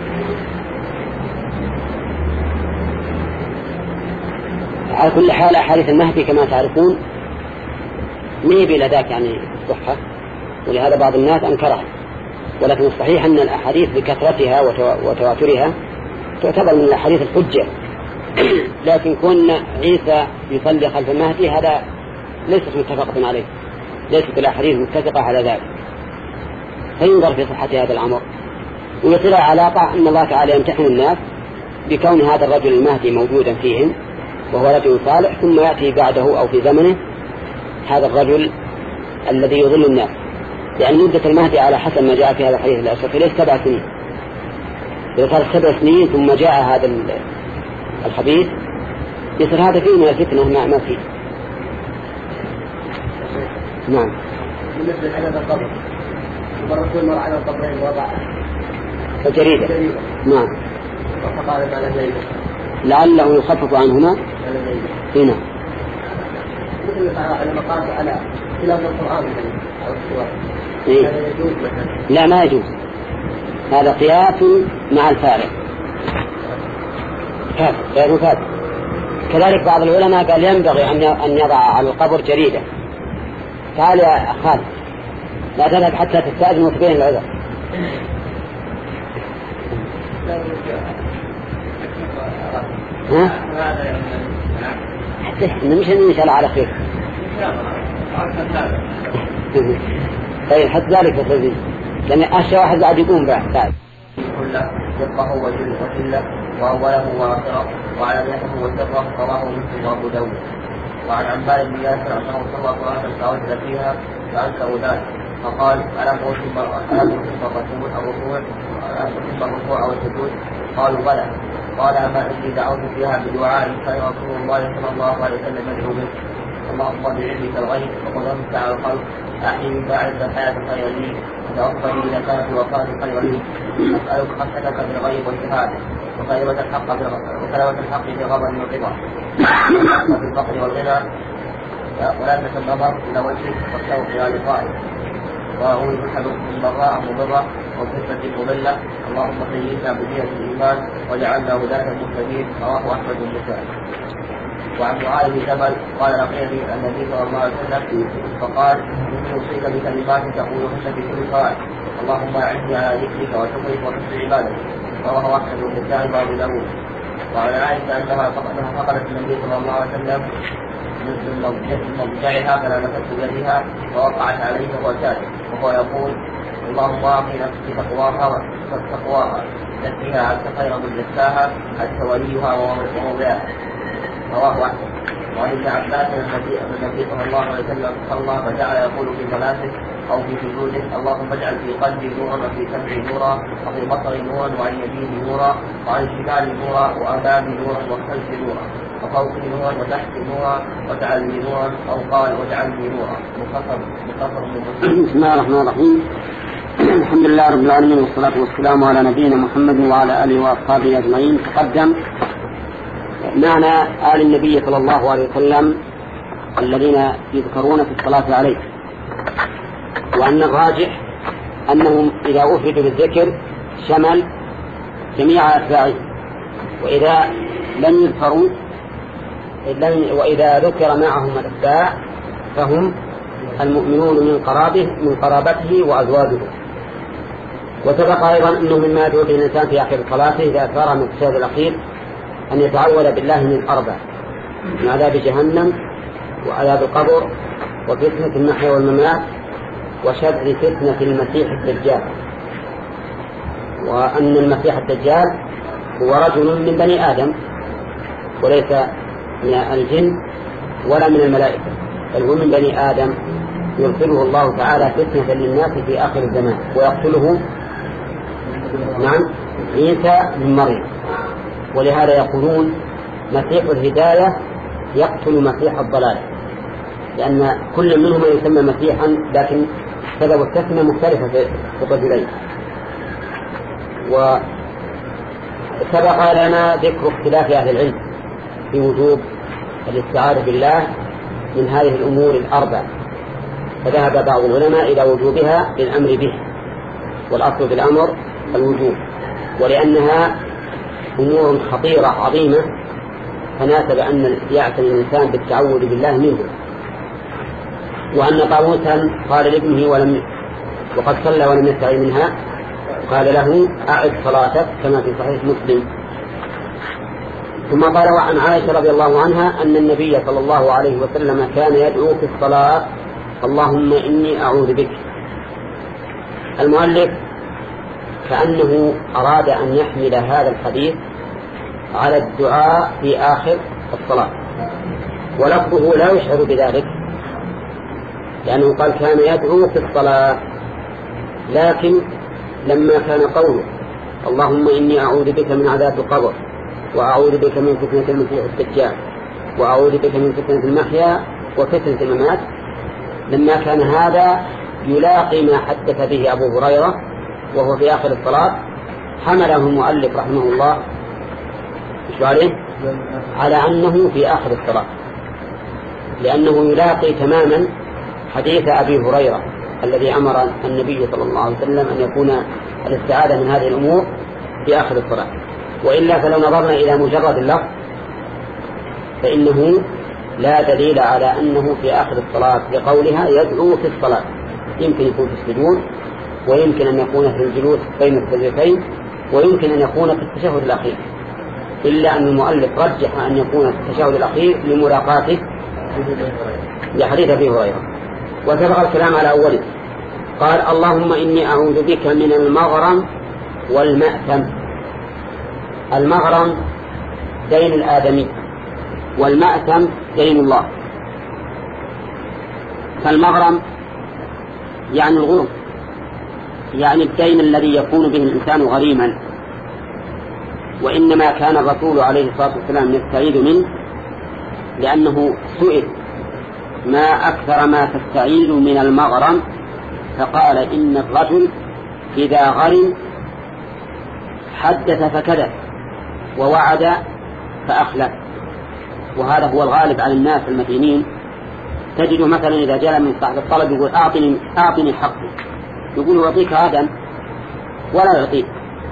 A: على كل حال أحاديث المهدي كما تعرفون ميبي لذاك يعني صحة، ولهذا بعض الناس أنكرها، ولكن الصحيح أن الأحاديث بكثرتها وتواترها تعتبر من الأحاديث الحجة. لكن كون عيسى يصلي خلف المهدي هذا ليست متفقة عليه، ليست الأحاديث متفقة على ذلك، فينظر في صحة هذا الأمر. ويصير علاقة أن الله تعالى يمتحن الناس بكون هذا الرجل المهدي موجودا فيهم وهو رجل صالح، ثم يأتي بعده أو في زمنه هذا الرجل الذي يضل الناس. يعني مدة المهدي على حسب ما جاء في هذا الحديث الأشرف ليس سبع سنين، إذا صار سبع سنين ثم جاء هذا الخبيث يصير هذا فيه من الفتنة ما ما فيه. نعم.
C: بالنسبة لعدد القبر، الرسول مر على القبرين وضع
A: الجريدة. نعم.
C: فقال ما لديه
A: لعله يخفف عنهما. هنا.
C: مثل لما قال على خلاف القرآن أو السور.
A: إيه؟ لا ما يجوز، هذا قياس مع الفارق، كافر غير كافر. كذلك بعض العلماء قال ينبغي أن يضع على القبر جريدة. تعال يا خالد لا تذهب حتى تستأذن وتبين العذر. ها؟ حتى نمشي إن شاء الله على خير. طيب حتى ذلك في الخزي لأن أشياء واحد قاعد يقوم بعد بعد
B: كله يبقه وجل وجل وأوله وآخره وعلانيته وسره رواه مسلم وأبو داود. وعن عمار بن ياسر أنه صلى الله عليه وسلم فيها فأنكروا ذلك فقال ألم أتم الركوع أو الركوع أتم الركوع أو السجود؟ قالوا بلى. قال أما إني دعوت فيها بدعاء كان رسول الله صلى الله عليه وسلم يدعو به: اللهم بعلمك الغيب وقدرتك على الخلق أحيي من بعد الحياة خيرا لي وتوفني إذا كانت الوفاة خيرا لي. أسألك خشيتك بالغيب والشهادة وكلمة الحق وكلمة الحق بالغضب والرضا وفي الفقر والغنى ولا تتنظر إلى وجهك والشوق إلى لقائك. وأعوذ بك من ضراء مضرة وفتنة مضلة. اللهم سيدنا بدية الإيمان وجعلنا هداة المهتدين. رواه أحمد بن مسعود. وعن معاذ بن جبل قال لقيني النبي صلى الله عليه وسلم فقال: إني أوصيك بكلمات تقولهن في كل صلاة: اللهم أعني على ذكرك وشكرك وحسن عبادتك. رواه أحمد بن مسعود وأبو داود. وعن عائشة أنها فقدت النبي صلى الله عليه وسلم من مضجعها فلمست بيدها ووقعت عليه وشاته وهو يقول: اللهم أعطي نفسي تقواها وتقواها زكها أنت خير من زكاها أنت وليها ومولاها. رواه أحمد. وعن ابن عباس أن النبي صلى الله عليه وسلم صلى فجعل يقول في صلاته أو في سجوده: اللهم اجعل في قلبي نورا وفي سمعي نورا وفي بصري نورا وعن يميني نورا وعن شمالي نورا وأمامي نورا وخلفي نورا وفوقي نورا وتحتي نورا واجعلني نورا أو قال واجعلني نورا. مختصر مختصر من مسلم.
A: بسم الله الرحمن الرحيم. الحمد لله رب العالمين والصلاة والسلام على نبينا محمد وعلى آله وأصحابه أجمعين. تقدم معنى آل النبي صلى الله عليه وسلم الذين يذكرون في الصلاة عليه، وأن الراجح أنهم إذا أفردوا بالذكر شمل جميع أتباعه، وإذا لم يذكروا وإذا ذكر معهم الأتباع فهم المؤمنون من قرابه من قرابته وأزواجه. وسبق أيضا أنه مما يدعو به الإنسان في آخر صلاته إذا أثار من التشهد الأخير أن يتعوذ بالله من أربع: من عذاب جهنم وعذاب القبر وفتنة المحيا والممات وشر فتنة المسيح الدجال. وأن المسيح الدجال هو رجل من بني آدم وليس من الجن ولا من الملائكة، بل هو من بني آدم يرسله الله تعالى فتنة للناس في آخر الزمان ويقتله نعم عيسى من مريم. ولهذا يقولون مسيح الهداية يقتل مسيح الضلال، لأن كل منهما يسمى مسيحا لكن سبب التسمية مختلفة في الرجلين. وسبق لنا ذكر اختلاف أهل العلم في وجوب الاستعاذة بالله من هذه الأمور الأربع، فذهب بعض العلماء إلى وجوبها بالأمر به، والأصل في الأمر الوجوب، ولأنها أمور خطيرة عظيمة فناسب أن يعتني الإنسان بالتعوذ بالله منه. وأن طاووسا قال لابنه ولم وقد صلى ولم يستعذ منها قال له: أعد صلاتك، كما في صحيح مسلم. ثم قال عن عائشة رضي الله عنها أن النبي صلى الله عليه وسلم كان يدعو في الصلاة: اللهم إني أعوذ بك. المؤلف كأنه أراد أن يحمل هذا الحديث على الدعاء في آخر الصلاة، ولفظه لا يشعر بذلك، لأنه قال كان يدعو في الصلاة، لكن لما كان قوله: اللهم إني أعوذ بك من عذاب القبر وأعوذ بك من فتنة المسيح الدجال وأعوذ بك من فتنة المحيا وفتنة الممات، لما كان هذا يلاقي ما حدث به أبو هريرة وهو في آخر الصلاة، حمله المؤلف رحمه الله عليه على أنه في آخر الصلاة، لأنه يلاقي تماما حديث أبي هريرة الذي أمر النبي صلى الله عليه وسلم أن يكون الاستعاذة من هذه الأمور في آخر الصلاة. وإلا فلو نظرنا إلى مجرد اللفظ فإنه لا دليل على أنه في آخر الصلاة لقولها يدعو في الصلاة. يمكن يكون في السجود، ويمكن أن يكون في الجلوس بين السجدتين، ويمكن أن يكون في التشهد الأخير، إلا أن المؤلف رجح أن يكون في التشهد الأخير لملاقاته لحديث أبي هريرة. وسبق الكلام على أوله. قال: اللهم إني أعوذ بك من المغرم والمأثم. المغرم دين الآدمي، والمأثم دين الله. فالمغرم يعني الغرم، يعني الدين الذي يكون به الإنسان غريما. وإنما كان الرسول عليه الصلاة والسلام يستعيذ منه لأنه سئل ما أكثر ما تستعيذ من المغرم، فقال إن الرجل إذا غرم حدث فكذب ووعد فأخلف. وهذا هو الغالب على الناس المدينين. تجد مثلا إذا جاء من صاحب الطلب يقول أعطني, أعطني حقي، يقول أعطيك غدا ولا يعطيك.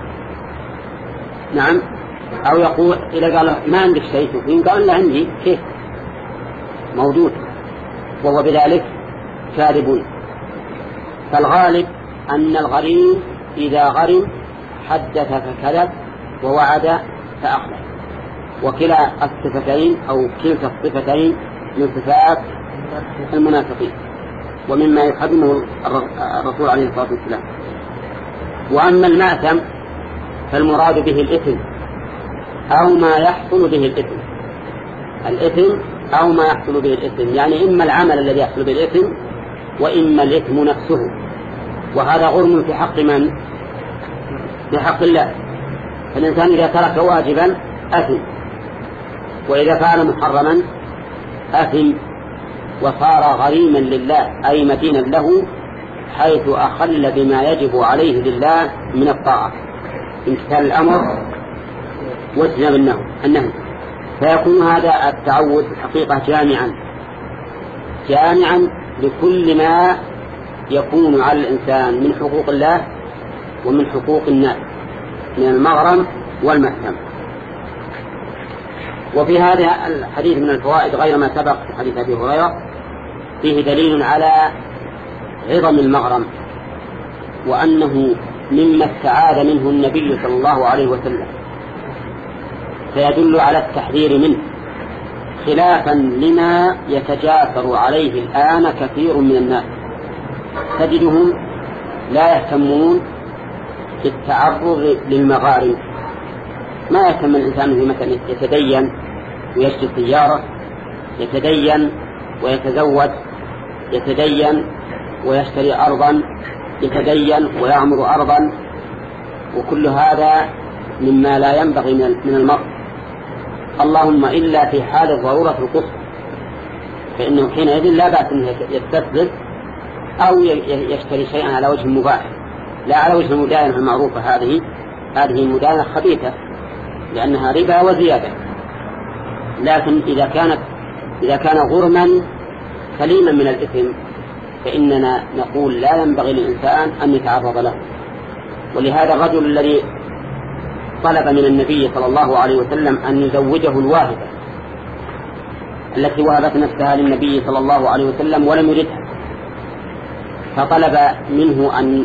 A: نعم. أو يقول إذا قال ما عندك شيء تقول قال لا عندي، كيف موجود، وهو بذلك كاذب. فالغالب أن الغريم إذا غرم حدث فكذب ووعد فأخلف. وكلا الصفتين أو كلتا الصفتين من صفات المنافقين ومما يحرمه الرسول عليه الصلاة والسلام. وأما المأثم فالمراد به الإثم أو ما يحصل به الإثم، الإثم أو ما يحصل به الإثم، يعني إما العمل الذي يحصل به الإثم وإما الإثم نفسه. وهذا غرم في حق من؟ في حق الله. فالإنسان إذا ترك واجبا أثم، وإذا فعل محرما أثم، وصار غريما لله أي مدينا له، حيث أخل بما يجب عليه لله من الطاعة، امتثال الأمر واجتناب النهي. فيكون هذا التعود حقيقة جامعا جامعا لكل ما يكون على الإنسان من حقوق الله ومن حقوق الناس من المغرم والمأثم. وفي هذا الحديث من الفوائد غير ما سبق في حديث أبي هريرة فيه دليل على عظم المغرم، وأنه مما استعاذ منه النبي صلى الله عليه وسلم، فيدل على التحذير منه، خلافا لما يتجاثر عليه الآن كثير من الناس. تجدهم لا يهتمون بالتعرض للمغارم، ما يهتم الإنسان في مثلا يتدين ويشتري سيارة، يتدين ويتزوج، يتدين ويشتري أرضا، يتدين ويعمر أرضا، وكل هذا مما لا ينبغي من المرء، اللهم إلا في حال الضرورة القصوى، فإنه حينئذ لا بأس أنه يستثبت أو يشتري شيئا على وجه مباح، لا على وجه المداينة المعروفة. هذه هذه المداينة خبيثة لأنها ربا وزيادة. لكن إذا كانت إذا كان غرما سليما من الإثم فإننا نقول لا ينبغي للإنسان أن يتعرض له. ولهذا الرجل الذي طلب من النبي صلى الله عليه وسلم أن يزوجه الواهبة التي وهبت نفسها للنبي صلى الله عليه وسلم ولم يردها، فطلب منه أن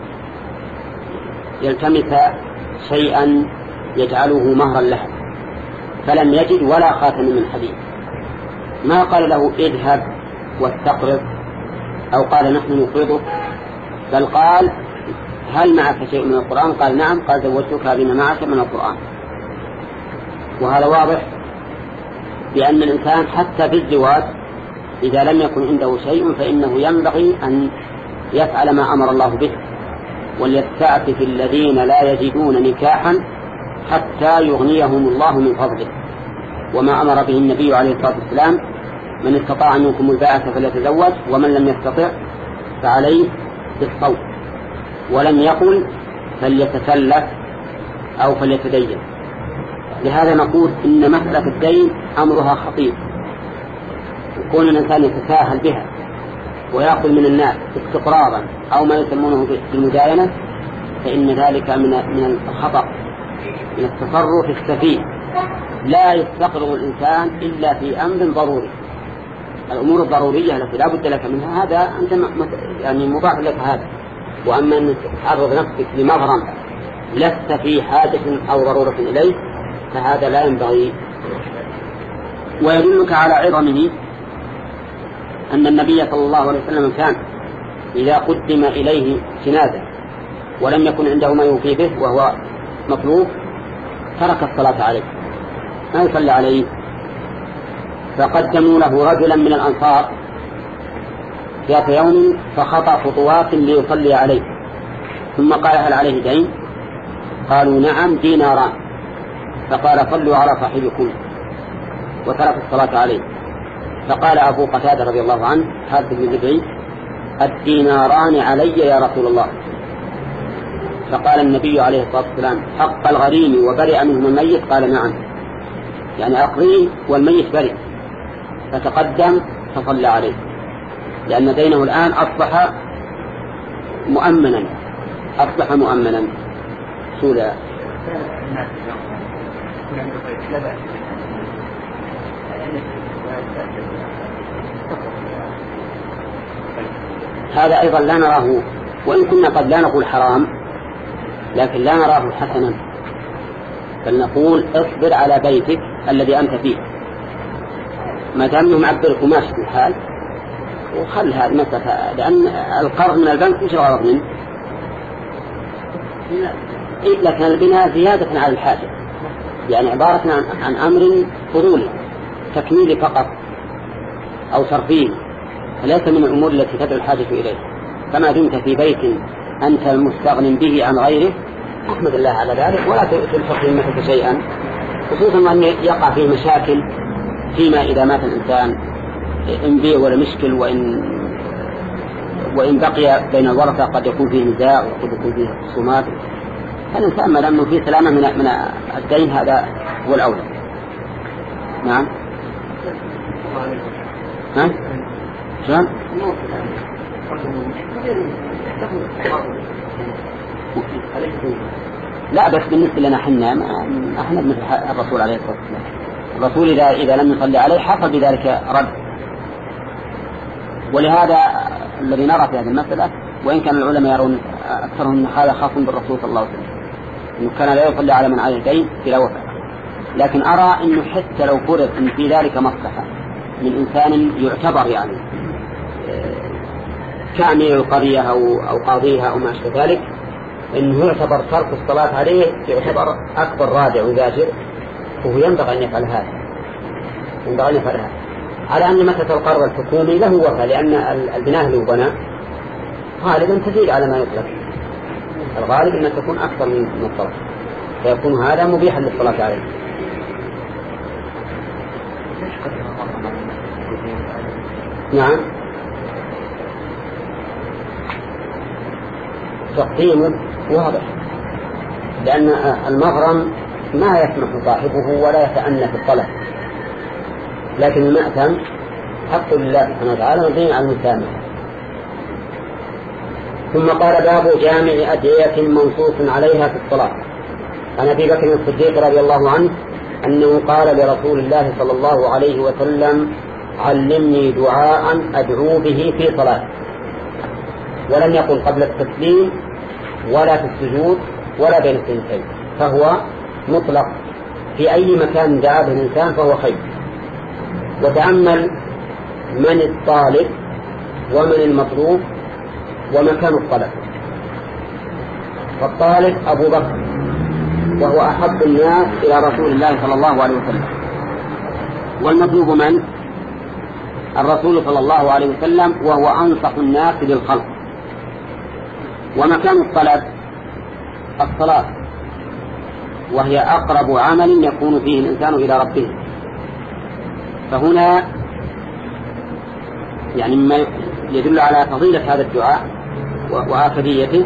A: يلتمس شيئا يجعله مهرا لها، فلم يجد ولا خاتم من حديد. ما قال له اذهب واستقرض أو قال نحن نقرضك، بل قال هل معك شيء من القرآن؟ قال نعم. قال زوجتك بما معك من القرآن. وهذا واضح بأن الإنسان حتى في الزواج إذا لم يكن عنده شيء فإنه ينبغي أن يفعل ما أمر الله به، وليستعفف الذين لا يجدون نكاحا حتى يغنيهم الله من فضله. وما أمر به النبي عليه الصلاة والسلام من استطاع منكم الباءة فليتزوج ومن لم يستطع فعليه بالصوم، ولم يقل فليتسلف أو فليتدين. لهذا نقول إن مسألة الدين أمرها خطير، يكون الإنسان يتساهل بها ويأخذ من الناس استقراضا أو ما يسمونه بالمداينة، فإن ذلك من من الخطأ، من التصرف السفيه. لا يستقرض الإنسان إلا في أمر ضروري. الأمور الضرورية التي لا بد لك منها هذا أنت يعني مباح لك هذا. وأما أن تعرض نفسك لمغرم لست في حاجة أو ضرورة إليه فهذا لا ينبغي. ويدلك على عظمه أن النبي صلى الله عليه وسلم كان إذا قدم إليه جنازة ولم يكن عنده ما يوفي به وهو مطلوب ترك الصلاة عليه، ما يصلي عليه، فقدموا له رجلا من الأنصار ذات يوم فخطأ خطوات ليصلي عليه، ثم قال هل عليه دين؟ قالوا نعم ديناران. فقال صلوا على صاحبكم، وترك الصلاة عليه. فقال أبو قتادة رضي الله عنه حارث بن ربعي الديناران علي يا رسول الله. فقال النبي عليه الصلاة والسلام حق الغريم وبرئ منهم الميت؟ قال نعم، يعني أقضيه والميت برئ. فتقدم فصلى عليه، لأن دينه الآن أصبح مؤمنا، أصبح مؤمنا. سورة هذا أيضا لا نراه، وإن كنا قد لا نقول حرام لكن لا نراه حسنا، بل نقول اصبر على بيتك الذي أنت فيه، ما دام معبرك وماشي في الحال، وخل هذه مسألة، لأن القرض من البنك مش الغرض منه، لكن البناء زيادة على الحاجة، يعني عبارة عن, عن أمر فضولي تكميلي فقط أو صرفي، فليس من الأمور التي تدعو الحاجة إليه. كما دمت في بيت أنت مستغن به عن غيره أحمد الله على ذلك، ولا تلفق ذمتك شيئا، خصوصا أن يقع فيه مشاكل فيما إذا مات الإنسان، إن بيع ولا مشكل، وإن وإن بقي بين الورثة قد يكون فيه نزاع وقد يكون فيه خصومات. فالإنسان ما دام فيه سلامة من من الدين هذا هو الأولى. نعم. ها؟ شلون؟ لا بس بالنسبة لنا حنا احنا مثل الرسول عليه الصلاة والسلام، الرسول إذا إذا لم يصلي عليه حصل بذلك رد. ولهذا الذي نرى في هذه المسألة، وإن كان العلماء يرون أكثرهم أن هذا خاص بالرسول صلى الله عليه وسلم، إنه كان لا يصلي على من عليه دين بلا وفاء، لكن أرى إنه حتى لو فرض إن في ذلك مصلحة من إنسان يعتبر يعني كامل القضية أو أو قاضيها أو ما أشبه ذلك، إنه يعتبر ترك الصلاة عليه يعتبر أكبر رادع وزاجر، وهو ينبغي أن يفعل هذا، ينبغي أن يفعل هذا، على أن مسألة القرض الحكومي له وفاء، لأن البناء اللي بنى غالبا تزيد على ما يطلق، الغالب أن تكون أكثر من الصلاة، فيكون هذا مبيحا للصلاة عليه. نعم. تقديمه واضح، لأن المغرم ما يسمح صاحبه ولا يتأنى في الطلب، لكن المأثم حق لله سبحانه وتعالى مبين على المسامح. ثم قال باب جامع أدعية منصوص عليها في الصلاة. عن أبي بكر الصديق رضي الله عنه أنه قال لرسول الله صلى الله عليه وسلم علمني دعاء أدعو به في صلاة، ولم يقل قبل التسليم ولا في السجود ولا بين السجدتين، فهو مطلق في أي مكان دعا به الإنسان فهو خير. وتأمل من الطالب ومن المطلوب ومكان الطلب. فالطالب أبو بكر وهو أحب الناس إلى رسول الله صلى الله عليه وسلم، والمطلوب من؟ الرسول صلى الله عليه وسلم وهو أنصح الناس للخلق. ومكان الطلب الصلاة، وهي أقرب عمل يكون فيه الإنسان إلى ربه. فهنا يعني ما يدل على فضيلة هذا الدعاء وآكديته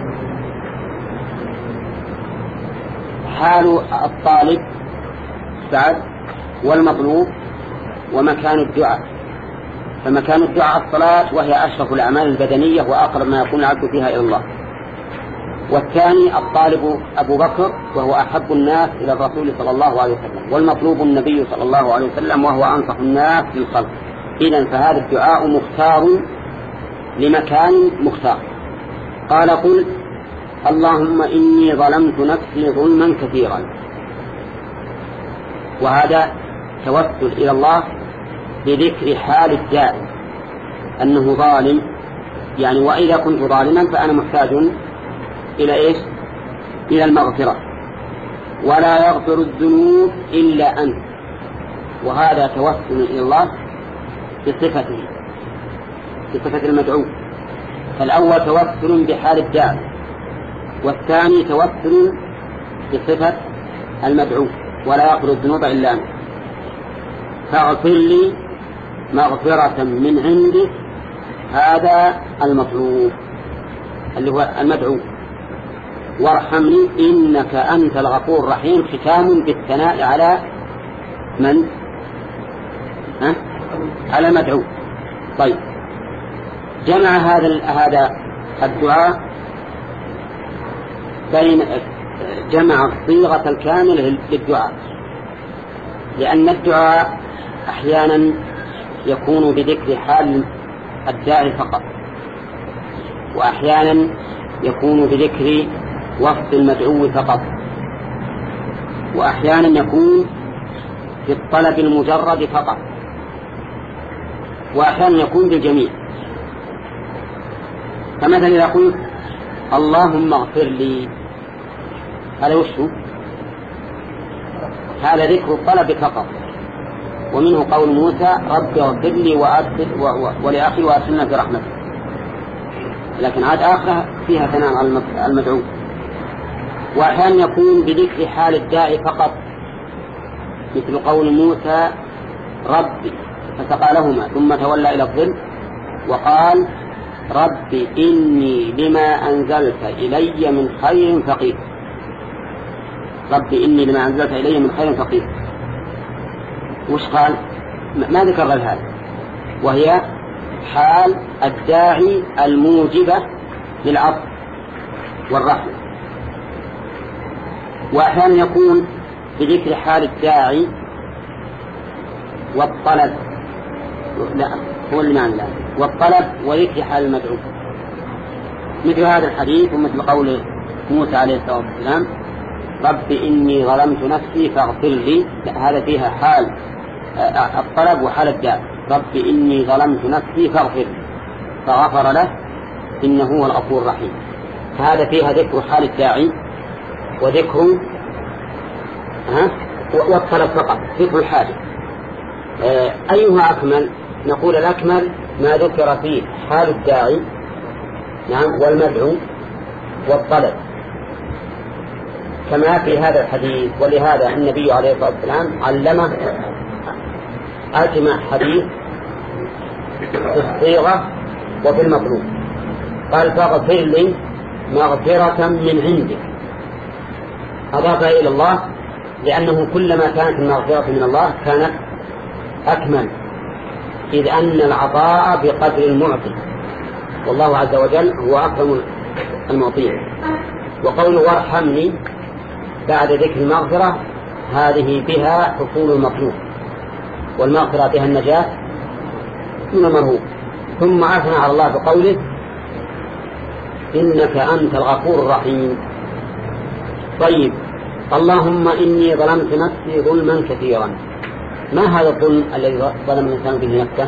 A: حال الطالب بعد والمطلوب ومكان الدعاء. فمكان الدعاء الصلاة، وهي أشرف الأعمال البدنية وأقرب ما يكون العبد فيها إلى الله. والثاني الطالب أبو بكر وهو أحب الناس إلى الرسول صلى الله عليه وسلم، والمطلوب النبي صلى الله عليه وسلم وهو أنصح الناس للخلق. إذن فهذا الدعاء مختار لمكان مختار. قال قل اللهم إني ظلمت نفسي ظلما كثيرا، وهذا توسل إلى الله بذكر حال الداعي أنه ظالم، يعني وإذا كنت ظالما فأنا محتاج إلى إيش؟ إلى المغفرة، ولا يغفر الذنوب إلا أنت. وهذا توسل إلى الله بصفته، بصفة المدعو. فالأول توسل بحال الداعي، والثاني توسل بصفة المدعو، ولا يغفر الذنوب إلا أنت فاغفر لي مغفرة من عندك، هذا المطلوب اللي هو المدعو، وارحمني إنك أنت الغفور الرحيم، ختام بالثناء على من؟ ها؟ على المدعو. طيب، جمع هذا هذا الدعاء بين جمع الصيغة الكاملة للدعاء، لأن الدعاء أحيانا يكون بذكر حال الداعي فقط، وأحيانا يكون بذكر وصف المدعو فقط، وأحيانا يكون في الطلب المجرد فقط، وأحيانا يكون بالجميع. فمثلا إذا قلت اللهم اغفر لي، هذا وشو؟ هذا ذكر الطلب فقط، ومنه قول موسى رب اغفر لي وأدخل ولأخي وأدخلنا في رحمتك، لكن عاد آخرة فيها ثناء على المدعو. وأحيانا يكون بذكر حال الداعي فقط، مثل قول موسى ربي فسقى لهما ثم تولى إلى الظل وقال رب إني لما أنزلت إلي من خير فقير، رب إني لما أنزلت إلي من خير فقير. وش قال؟ ما ذكر غير هذا، وهي حال الداعي الموجبة للعطف والرحمة. وأحيانا يكون بذكر حال الداعي والطلب، لا هو اللي معنى لا والطلب وذكر حال المدعو، مثل هذا الحديث ومثل قول موسى عليه الصلاة والسلام رب إني ظلمت نفسي فاغفر لي، هذا فيها حال الطلب وحال الداعي، رب إني ظلمت نفسي فاغفر لي فغفر له إنه هو الغفور الرحيم. هذا فيها ذكر حال الداعي وذكر ها والطلب فقط، ذكر الحاجة. أيها أكمل؟ نقول الأكمل ما ذكر فيه حال الداعي نعم والمدعو والطلب كما في هذا الحديث. ولهذا النبي عليه الصلاة والسلام علمه أجمع حديث في الصيغة وفي المطلوب، قال فاغفر لي مغفرة من عندك، أضافها إلى الله لأنه كلما كانت المغفرة من الله كانت أكمل، إذ أن العطاء بقدر المعطي، والله عز وجل هو أكرم المعطين. وقول وارحمني بعد ذكر المغفرة هذه بها حصول المطلوب، والمغفرة بها النجاة من المرهوب. ثم أثنى على الله بقوله إنك أنت الغفور الرحيم. طيب، اللهم إني ظلمت نفسي ظلما كثيرا. ما هذا الظلم الذي ظلم الإنسان به نفسه؟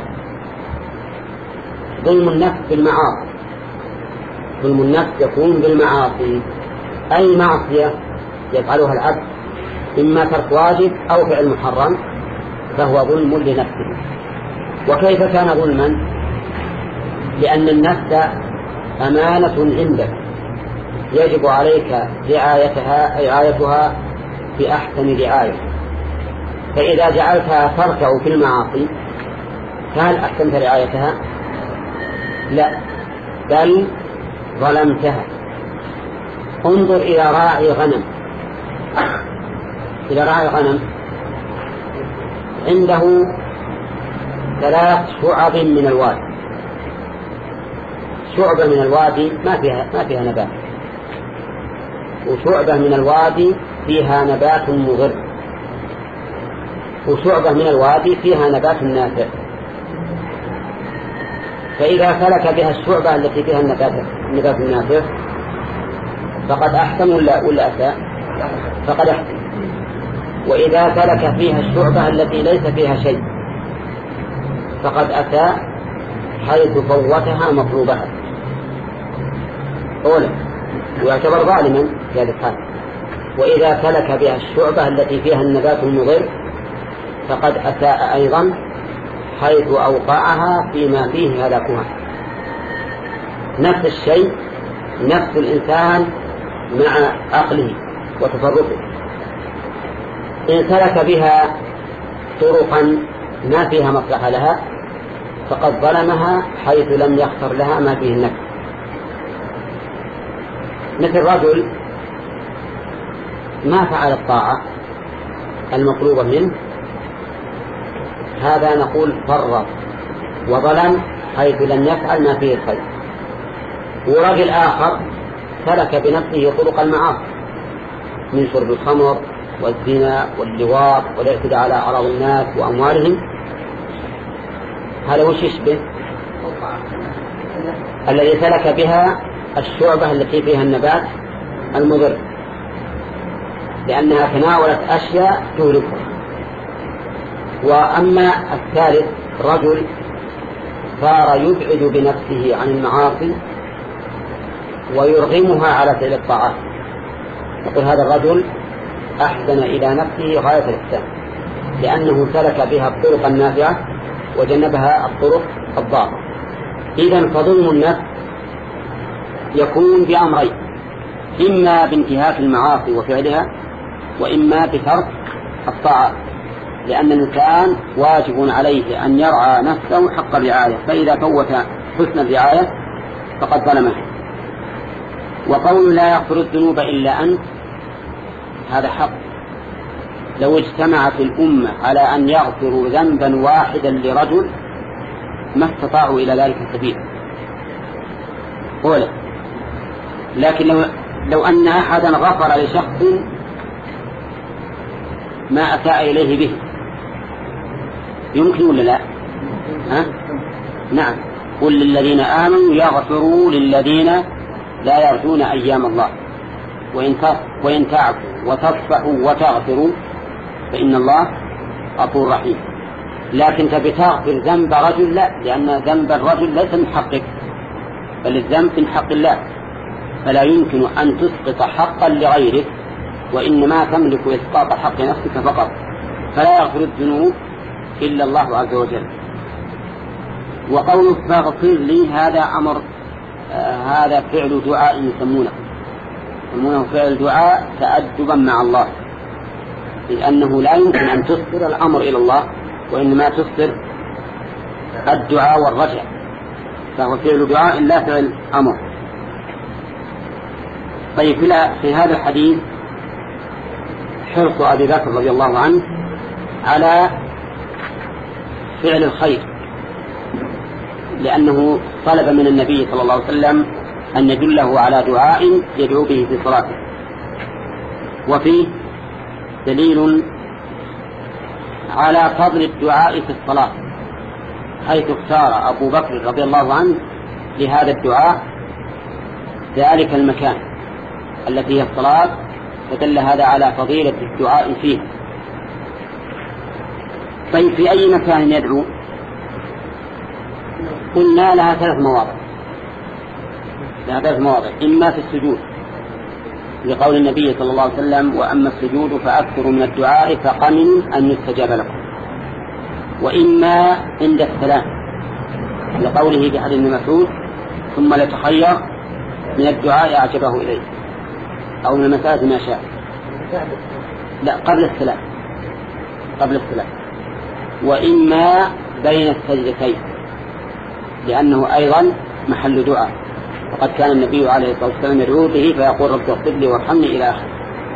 A: ظلم النفس بالمعاصي. ظلم النفس يكون بالمعاصي، أي معصية يفعلها العبد إما ترك واجب أو فعل محرم فهو ظلم لنفسه. وكيف كان ظلما؟ لأن النفس أمانة عندك يجب عليك رعايتها رعايتها بأحسن رعاية، فإذا جعلتها تركع في المعاصي فهل أحسنت رعايتها؟ لا، بل ظلمتها. انظر إلى راعي غنم، إلى راعي غنم عنده ثلاث شعب من الوادي، شعبة من الوادي ما فيها ما فيها نبات، وشعبة من الوادي فيها نبات مضر، وشعبة من الوادي فيها نبات نافع. فإذا سلك بها الشعبة التي فيها النبات النبات النافع فقد أحسن ولا ولا أساء؟ فقد أحسن. وإذا سلك فيها الشعبة التي ليس فيها شيء فقد أساء، حيث فوتها مطلوبها أولا، ويعتبر ظالما في هذا الحال. وإذا سلك بها الشعبة التي فيها النبات المضر فقد أساء أيضا، حيث أوقعها فيما فيه هلاكها. نفس الشيء نفس الإنسان مع عقله وتصرفه، إن سلك بها طرقا ما فيها مصلحة لها فقد ظلمها حيث لم يختر لها ما فيه النفس. مثل رجل ما فعل الطاعة المطلوبة منه، هذا نقول فرط وظلم حيث لم يفعل ما فيه الخير. ورجل آخر سلك بنفسه طرق المعاصي من شرب الخمر والزنا واللواط والاعتداء على أعراض الناس وأموالهم، هذا وش يشبه؟ الذي سلك بها الشعبة التي فيها النبات المضر، لأنها تناولت أشياء تهلكها. وأما الثالث رجل صار يبعد بنفسه عن المعاصي ويرغمها على فعل الطاعات، يقول هذا الرجل أحسن إلى نفسه غاية الإحسان، لأنه سلك بها الطرق النافعة وجنبها الطرق الضارة. إذن فظلم النفس يكون بأمرين، إما بانتهاك المعاصي وفعلها، وإما بترك الطاعات، لأن الإنسان واجب عليه أن يرعى نفسه حق الرعاية، فإذا فوت حسن الرعاية فقد ظلمها. وقول لا يغفر الذنوب إلا أنت، هذا حق. لو اجتمعت الأمة على أن يغفروا ذنبا واحدا لرجل ما استطاعوا إلى ذلك سبيل قوله. لكن لو, لو أن أحدا غفر لشخص ما أساء إليه به يمكن ولا لا؟ ها؟ نعم. قل للذين آمنوا يغفروا للذين لا يرجون أيام الله وإن تعفوا وتصفحوا وتغفروا فإن الله غفور رحيم. لكن تبي تغفر ذنب رجل لا، لأن ذنب الرجل ليس من حقك بل الذنب من حق الله، فلا يمكن أن تسقط حقا لغيرك، وإنما تملك إسقاط حق نفسك فقط. فلا يغفر الذنوب إلا الله عز وجل. وقوله فاغفر لي هذا أمر آه هذا فعل دعاء يسمونه يسمونه فعل دعاء تأدبا مع الله، لأنه لا يمكن أن تصدر الأمر إلى الله، وإنما تصدر الدعاء والرجع، فهو فعل دعاء لا فعل أمر. طيب في هذا الحديث حرص أبي بكر رضي الله عنه على فعل الخير، لأنه طلب من النبي صلى الله عليه وسلم أن يدله على دعاء يدعو به في صلاته. وفيه دليل على فضل الدعاء في الصلاة، حيث اختار أبو بكر رضي الله عنه لهذا الدعاء ذلك المكان التي هي الصلاة، فدل هذا على فضيلة الدعاء فيه. طيب في أي مكان يدعو؟ قلنا لها ثلاث مواضع لها ثلاث مواضع إما في السجود لقول النبي صلى الله عليه وسلم وأما السجود فأكثر من الدعاء فقمن أن يستجاب لكم، وإما عند السلام لقوله في حديث ابن مسعود ثم لتخير من الدعاء أعجبه إليه، أو من المساجد ما شاء. لا قبل السلام قبل السلام وإما بين السجدتين، لأنه أيضا محل دعاء، وقد كان النبي عليه الصلاة والسلام يدعو به فيقول رب اغفر لي وارحمني إلى آخره.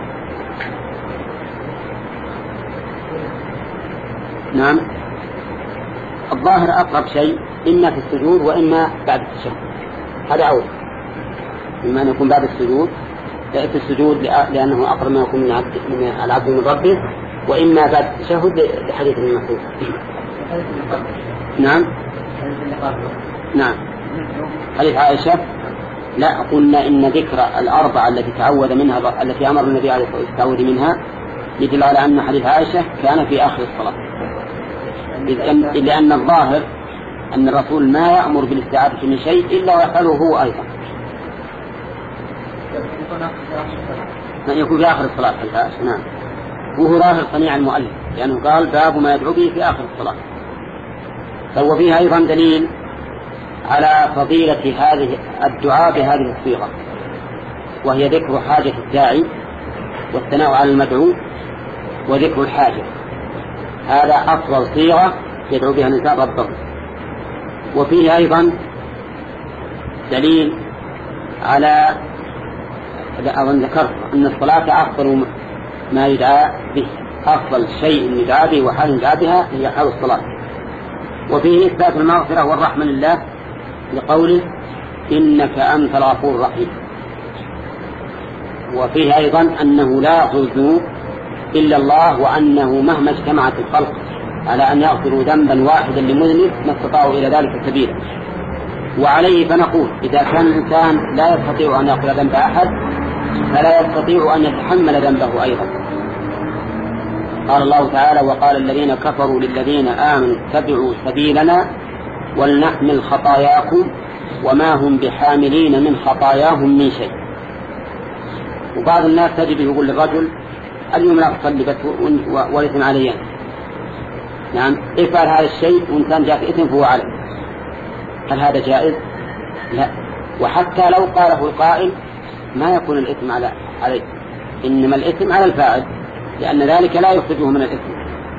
A: نعم. الظاهر أقرب شيء إما في السجود وإما بعد التشهد، هذا أول، إما أن يكون بعد السجود في السجود لأنه أقرب ما يكون من العبد من ربه، وإما بعد التشهد لحديث ابن مسعود. نعم نعم. حديث عائشة لا قلنا إن ذكر الأربعة التي تعوذ منها التي أمر النبي عليه الصلاة والسلام التعوذ منها يدل على أن حديث عائشة كان في آخر الصلاة، لأن الظاهر أن الرسول ما يأمر بالاستعاذة من شيء إلا ويفعله هو أيضا، يكون في آخر الصلاة حديث عائشة. نعم. وهو ظاهر صنيع المؤلف، لأنه قال باب ما يدعو به في آخر الصلاة. فهو فيها أيضا دليل على فضيلة هذه الدعاء بهذه الصيغة، وهي ذكر حاجة الداعي والثناء على المدعو وذكر الحاجة. هذا أفضل صيغة يدعو بها الإنسان ربه. وفيه أيضا دليل على أظن ذكرت أن الصلاة أفضل ما يدعى به، أفضل شيء يدعى به وحال يدعى بها هي حال الصلاة. وفيه إثبات المغفرة والرحمة لله لقوله إنك أنت الغفور الرحيم. وفيه أيضا أنه لا يغفر الذنوب إلا الله، وأنه مهما اجتمعت الخلق على أن يغفروا ذنبا واحدا لمذنب ما استطاعوا إلى ذلك سبيلا. وعليه فنقول إذا كان الإنسان لا يستطيع أن يغفر ذنب أحد فلا يستطيع أن يتحمل ذنبه أيضا. قال الله تعالى وقال الذين كفروا للذين آمنوا اتبعوا سبيلنا ولنحمل خطاياكم وما هم بحاملين من خطاياهم من شيء. وبعض الناس تجد يقول للرجل اليوم لا تصلي بس والإثم عليا، نعم افعل هذا الشيء وإن كان جاء إثم فهو عليه. هل هذا جائز؟ لا. وحتى لو قاله القائل ما يكون الإثم على عليه، إنما الإثم على الفاعل، لأن ذلك لا يخرجه من الإثم.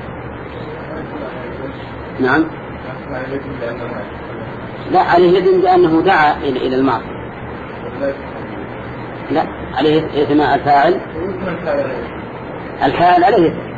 A: نعم لا، عليه إثم لأنه دعا إلى المعصية. لا، عليه إثم الفاعل، الفاعل عليه إثم.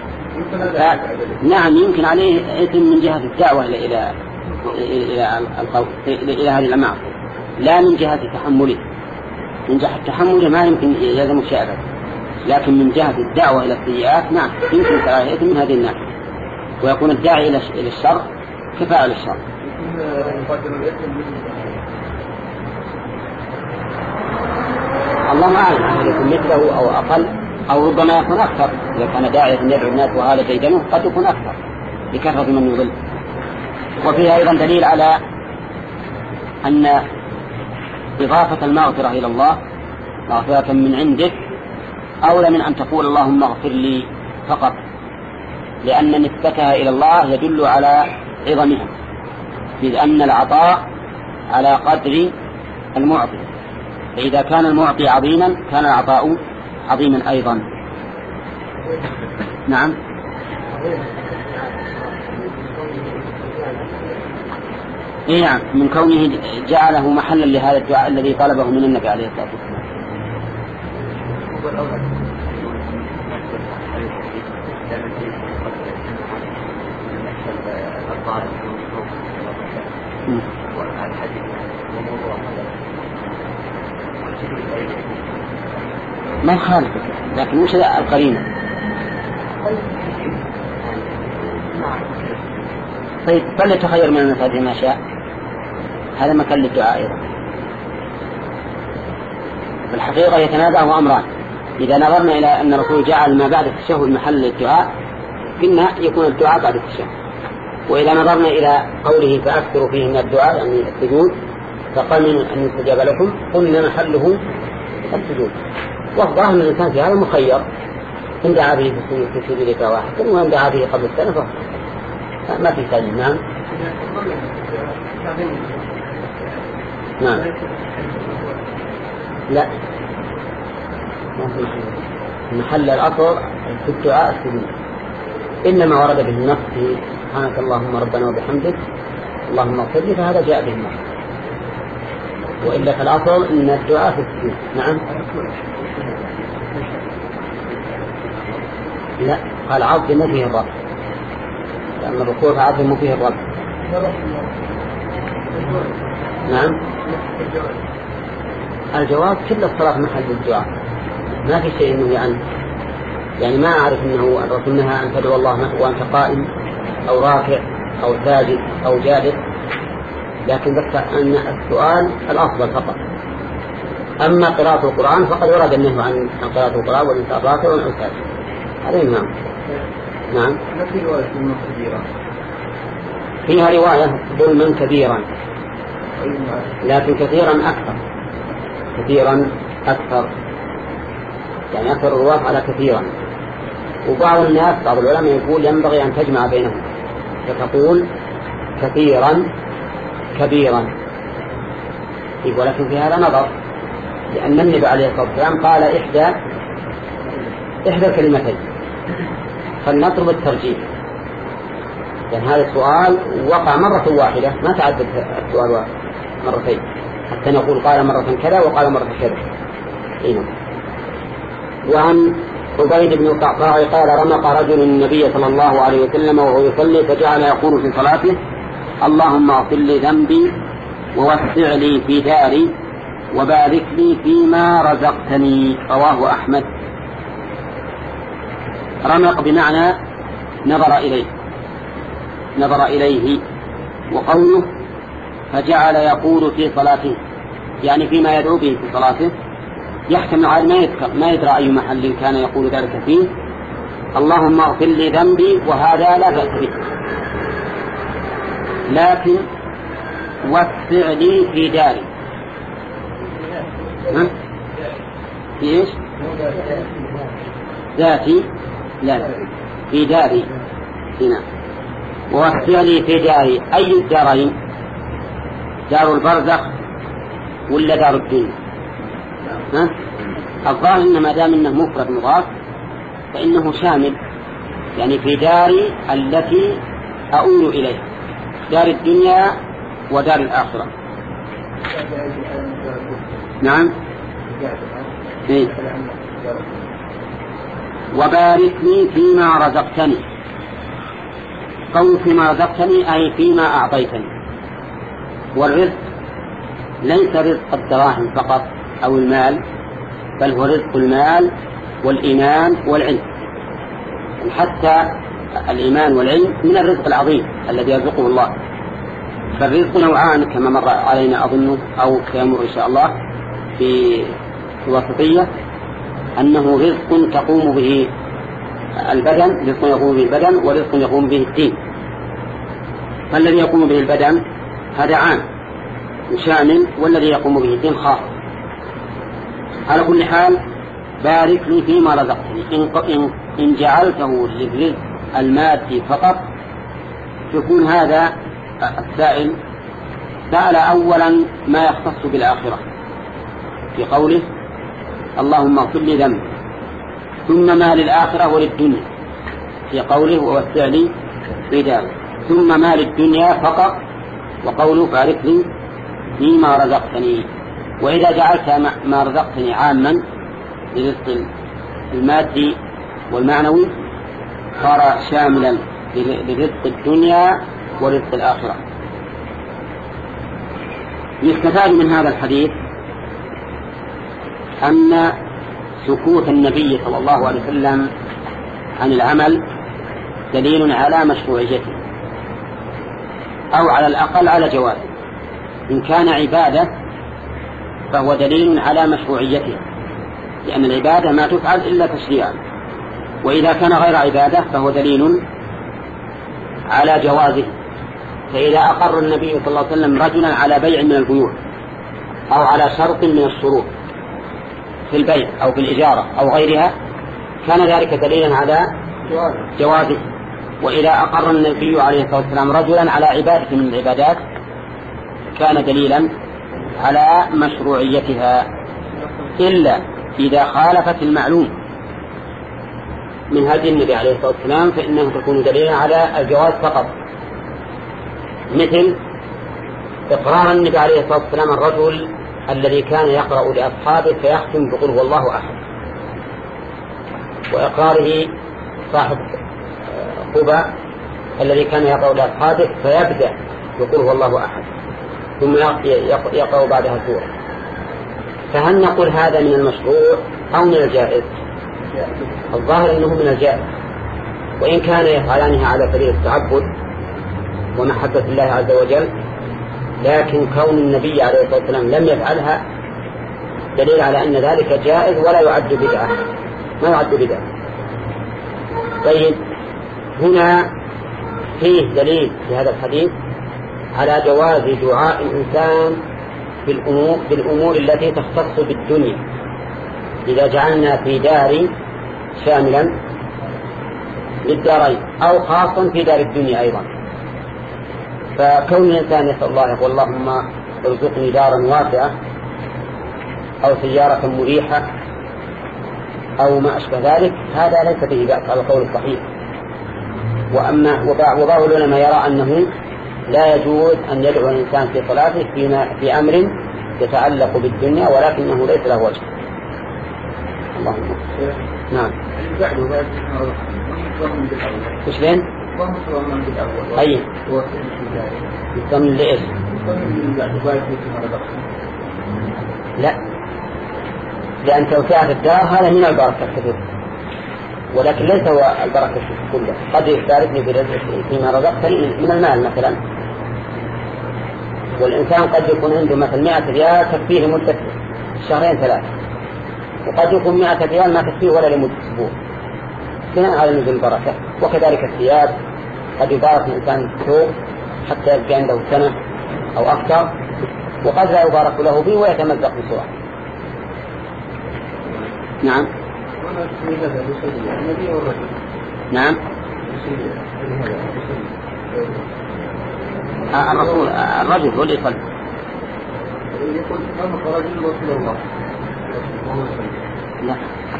A: نعم يمكن عليه إثم من جهة الدعوة إلى إلى إلى القول إلى هذه المعصية، لا من جهة تحمله. من جهة تحمله ما يمكن يلزم الشيء، لكن من جهة الدعوة إلى السيئات نعم يمكن عليه إثم من هذه الناحية، ويكون الداعي إلى إلى الشر كفاءة للشر. الله أعلم هل يكون مثله أو أقل أو ربما يكون أكثر. إذا كان داعية يدعو الناس وهذا ديدنه قد يكون أكثر لكثرة من يضل. وفيه أيضا دليل على أن إضافة المغفرة إلى الله مغفرة من عندك أولى من أن تقول اللهم اغفر لي فقط، لأن نسبتها إلى الله يدل على عظمها، إذ أن العطاء على قدر المعطي، فإذا كان المعطي عظيما كان العطاء عظيما أيضا. نعم إيه نعم، من كونه جعله محلا لهذا الدعاء الذي طلبه من النبي عليه الصلاة والسلام. ما يخالف، لكن مش القرينة. طيب فليتخير من المساجد ما شاء، هذا مكان للدعاء أيضا. في الحقيقة يتنازعه أمران. إذا نظرنا إلى أن الرسول جعل ما بعد التشهد محل للدعاء قلنا يكون الدعاء بعد التشهد، وإذا نظرنا إلى قوله فأكثروا فيه من الدعاء يعني السجود فقال من أن يستجاب لكم قلنا محله السجود. وأفضل أن الإنسان في هذا مخير، إن دعا به في سجود لك واحد وإن دعا به قبل السنة فهو ما في سجد. نعم نعم لا، محل الأصل في الدعاء السجود، إنما ورد به النص في سبحانك اللهم ربنا وبحمدك اللهم اغفر لي، فهذا جاء به النص، وإلا فالأصل إن الدعاء في السجود. نعم لا، قال عظم فيه الرب، لأن الركوع عظم فيه الرب. نعم الجواب كل الصلاة محل الدعاء، ما في شيء إنه يعني يعني ما أعرف أنه الرسول نهى أن تدعو الله وأنت قائم أو راكع أو ساجد أو جالس، لكن بس أن السؤال الأفضل فقط. أما قراءة القرآن فقد ورد النهي عن قراءة القرآن والإنسان راكع أو ساجد، هذا نعم. نعم فيها رواية ظلما كبيرا، لكن كثيرا أكثر، كثيرا أكثر يعني أكثر الرواة على كثيرا. وبعض الناس بعض العلماء يقول ينبغي أن تجمع بينهم، فتقول كثيرا كبيرا ولكن في هذا نظر، لأن النبي عليه الصلاة والسلام قال إحدى إحدى الكلمتين، فلنطلب الترجيح. لأن هذا السؤال وقع مرة واحدة، ما تعدد السؤال مرتين حتى نقول قال مرة كذا وقال مرة كذا. إيه. وعن عبيد بن القعقاع قال رمق رجل النبي صلى الله عليه وسلم وهو يصلي فجعل يقول في صلاته اللهم اغفر لي ذنبي ووسع لي في داري وبارك لي فيما رزقتني. رواه أحمد. رمق بمعنى نظر إليه نظر إليه وقوله فجعل يقول في صلاته يعني فيما يدعو به في صلاته، يحتمل على ما يذكر ما يدرى أي محل كان يقول ذلك فيه. اللهم اغفر لي ذنبي وهذا لا بأس به، لكن وسع لي في داري. ها؟ في إيش؟ ذاتي لا في داري هنا. ووسع لي في داري أي الدارين؟ دار البرزخ ولا دار الدنيا؟ ها؟ الظاهر إن ما دام إنه مفرد مضاف فإنه شامل، يعني في داري التي أؤول إليها، دار الدنيا ودار الآخرة. نعم. إيه؟ وبارك لي فيما رزقتني. قول فيما رزقتني أي فيما أعطيتني. والرزق ليس رزق الدراهم فقط أو المال، بل هو رزق المال والإيمان والعلم. حتى الإيمان والعلم من الرزق العظيم الذي يرزقه الله. فالرزق نوعان كما مر علينا أظنه أو سيمر إن شاء الله في الوسطية، أنه رزق تقوم به البدن، رزق يقوم به البدن ورزق يقوم به الدين. فالذي يقوم به البدن هذا عام وشامل، والذي يقوم به الدين خاص. على كل حال بارك لي فيما رزقتني. إن, إن جعلته للرزق المادي فقط يكون هذا السائل سأل أولا ما يختص بالآخرة في قوله اللهم اغفر لي ذنبي، ثم ما للآخرة وللدنيا في قوله ووسع لي في داري، ثم ما للدنيا فقط وقوله بارك لي فيما رزقتني. وإذا جعلت ما رزقتني عاما لرزق المادي والمعنوي صار شاملا لرزق الدنيا ورزق الآخرة. يستفاد من هذا الحديث أن سكوت النبي صلى الله عليه وسلم عن العمل دليل على مشروعيته أو على الأقل على جوازه. إن كان عبادة فهو دليل على مشروعيته، لأن العبادة ما تفعل إلا تشريعا، وإذا كان غير عبادة فهو دليل على جوازه. فإذا أقر النبي صلى الله عليه وسلم رجلا على بيع من البيوع أو على شرط من الشروط في البيع أو في الإجارة أو غيرها كان ذلك دليلا على جوازه. وإذا أقر النبي عليه الصلاة والسلام رجلا على عبادة من العبادات كان دليلا على مشروعيتها، إلا إذا خالفت المعلوم من هدي النبي عليه الصلاة والسلام فإنه تكون دليلا على الجواز فقط، مثل إقرار النبي عليه الصلاة والسلام الرجل الذي كان يقرأ لأصحابه فيختم بقول هو الله أحد، وإقراره صاحب قباء الذي كان يقرأ لأصحابه فيبدأ بقول هو الله أحد ثم يقرأ بعدها سورة. فهل نقول هذا من المشروع أو من الجائز؟ الظاهر أنه من الجائز، وإن كان يفعلانها على سبيل التعبد ومحبة الله عز وجل، لكن كون النبي عليه الصلاة والسلام لم يفعلها دليل على أن ذلك جائز ولا يعد بدعة، ما يعد بدعة. طيب هنا فيه دليل في هذا الحديث على جواز دعاء الإنسان بالأمور, بالأمور التي تختص بالدنيا، إذا جعلنا في دار شاملا للدارين أو خاصا في دار الدنيا أيضا. فكون الإنسان يسأل الله يقول اللهم ارزقني دارا واسعة أو سيارة مريحة أو ما أشبه ذلك، هذا ليس به بأس على القول الصحيح. وأما وبعض العلماء يرى أنه لا يجوز أن يدعو الإنسان في صلاته فيما في أمر يتعلق بالدنيا ولكنه ليس له وجه. اللهم نعم. وش لين؟ أي يصمم لإيش؟ لا، لأن توسعة الدار هذا من البركة كثير، ولكن ليس هو البركة كلها. قد يشاركني فيما رزقتني من المال مثلا، والإنسان قد يكون عنده مثلا مئة ريال تكفيه لمدة شهرين ثلاثة، وقد يكون مئة ريال ما تكفيه ولا لمدة أسبوع، بناء على نزول البركة. وكذلك الثياب، قد يبارك الإنسان الثوب حتى يبقى عنده سنة أو أكثر، وقد لا يبارك له به ويتمزق بسرعة. نعم نعم. الرسول الرجل هو اللي يصلي. لا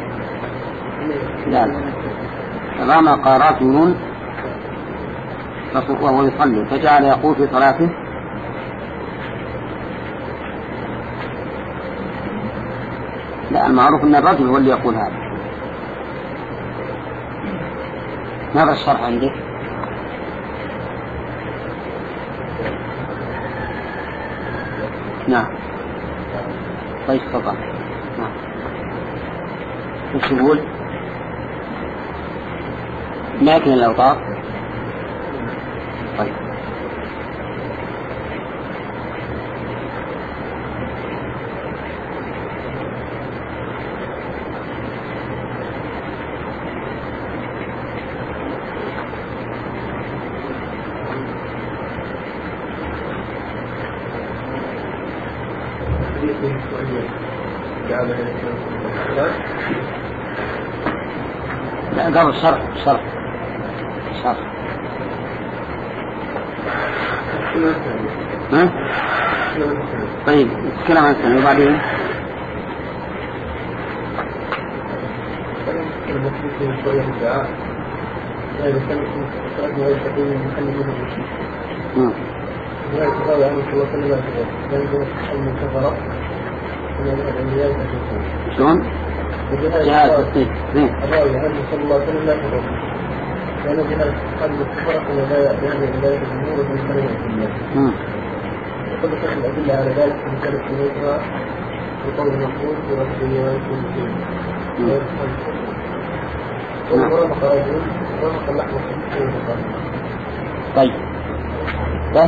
A: لا لا رمق رجل وهو يصلي فجعل يقول في صلاته لا، المعروف أن الرجل هو اللي يقول هذا. ماذا الشرح عندك؟ نعم طيب تفضل. نعم وش يقول؟ ما يكن الأوطار. طيب لا قبل الشرح الشرح الشرح ها؟ طيب نتكلم عن السنة وبعدين شلون؟ جهاز التصديق
C: الراوي عنه صلى الله عليه وسلم لا تضر، لأن جهاز قلب الكفر أن لا يعني ولاية الجمهور من كلمة الله. وقد ذكر الأدلة على ذلك في رسالة سنتها بقول المقول في رسولية ويكون فيه ورمق رجل ورمق اللحم في الصدق.
A: طيب بس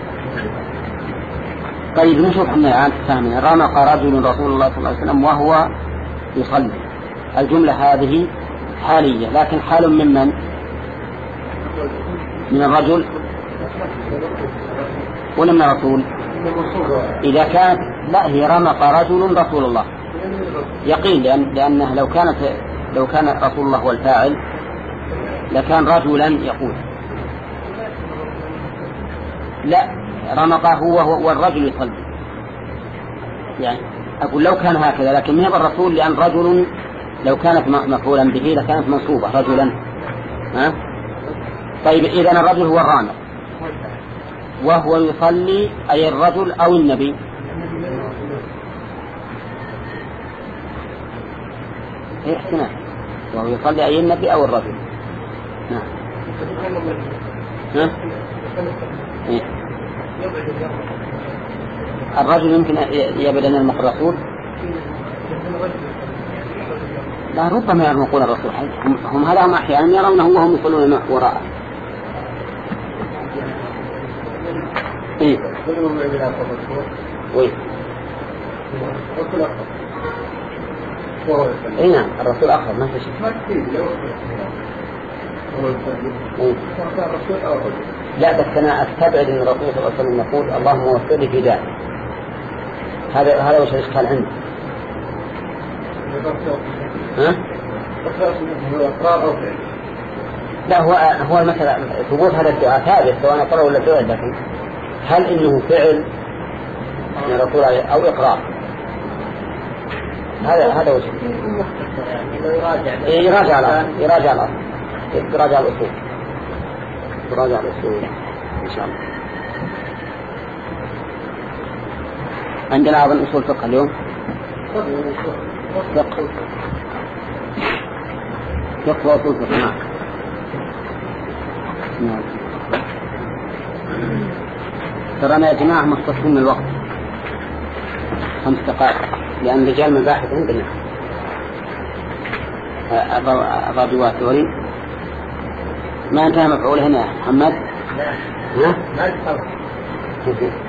A: طيب نشوف احنا عن الثامنة. رمق رجل رسول الله صلى الله عليه وسلم وهو يصلي. الجملة هذه حالية، لكن حال من من؟ من الرجل ولا من الرسول؟ إذا كانت لا، هي رمق رجل رسول الله يقين، لأن لأنه لو كانت لو كان رسول الله هو الفاعل لكان رجلا يقول. لا، رمق هو هو الرجل يصلي، يعني أقول لو كان هكذا، لكن من الرسول، لأن رجل لو كانت مفعولا به لكانت منصوبة رجلا. ها؟ طيب إذن الرجل هو الرامق وهو يصلي، أي الرجل أو النبي؟ إيه احتمال، وهو يصلي أي النبي أو الرجل. نعم. ها؟ إيه؟ الرجل يمكن يبدأ أن يرمق الرسول، لا ربما يرمقون الرسول. هم, هم هذا هم أحيانا يرونه وهم يصلون وراءه. إيه؟ وين؟ إيه نعم الرسول آخر ما في شيء. إيه؟ لا بس أنا أستبعد أن الرسول صلى الله عليه وسلم يقول اللهم وفق لي في ذلك. هذا هذا وش الإشكال عندي؟ ها؟ لا هو هو مثلا ثبوت هذا الدعاء ثابت سواء قرأ ولا فعل، لكن هل إنه فعل من الرسول عليه أو إقرار. هذا هذا وجه. يراجع الأصل يراجع الأصل يراجع الأصول يراجع الأصول إن شاء الله. عندنا أيضا أصول فقه اليوم. فقه فقه وأصول فقه. نعم. نعم. ترانا يا جماعة مختصين من الوقت خمس دقائق لأن رجال مباحث عندنا. أضابي واتوري ما انتهى مفعول هنا محمد.
B: لا.
A: ها؟
B: ما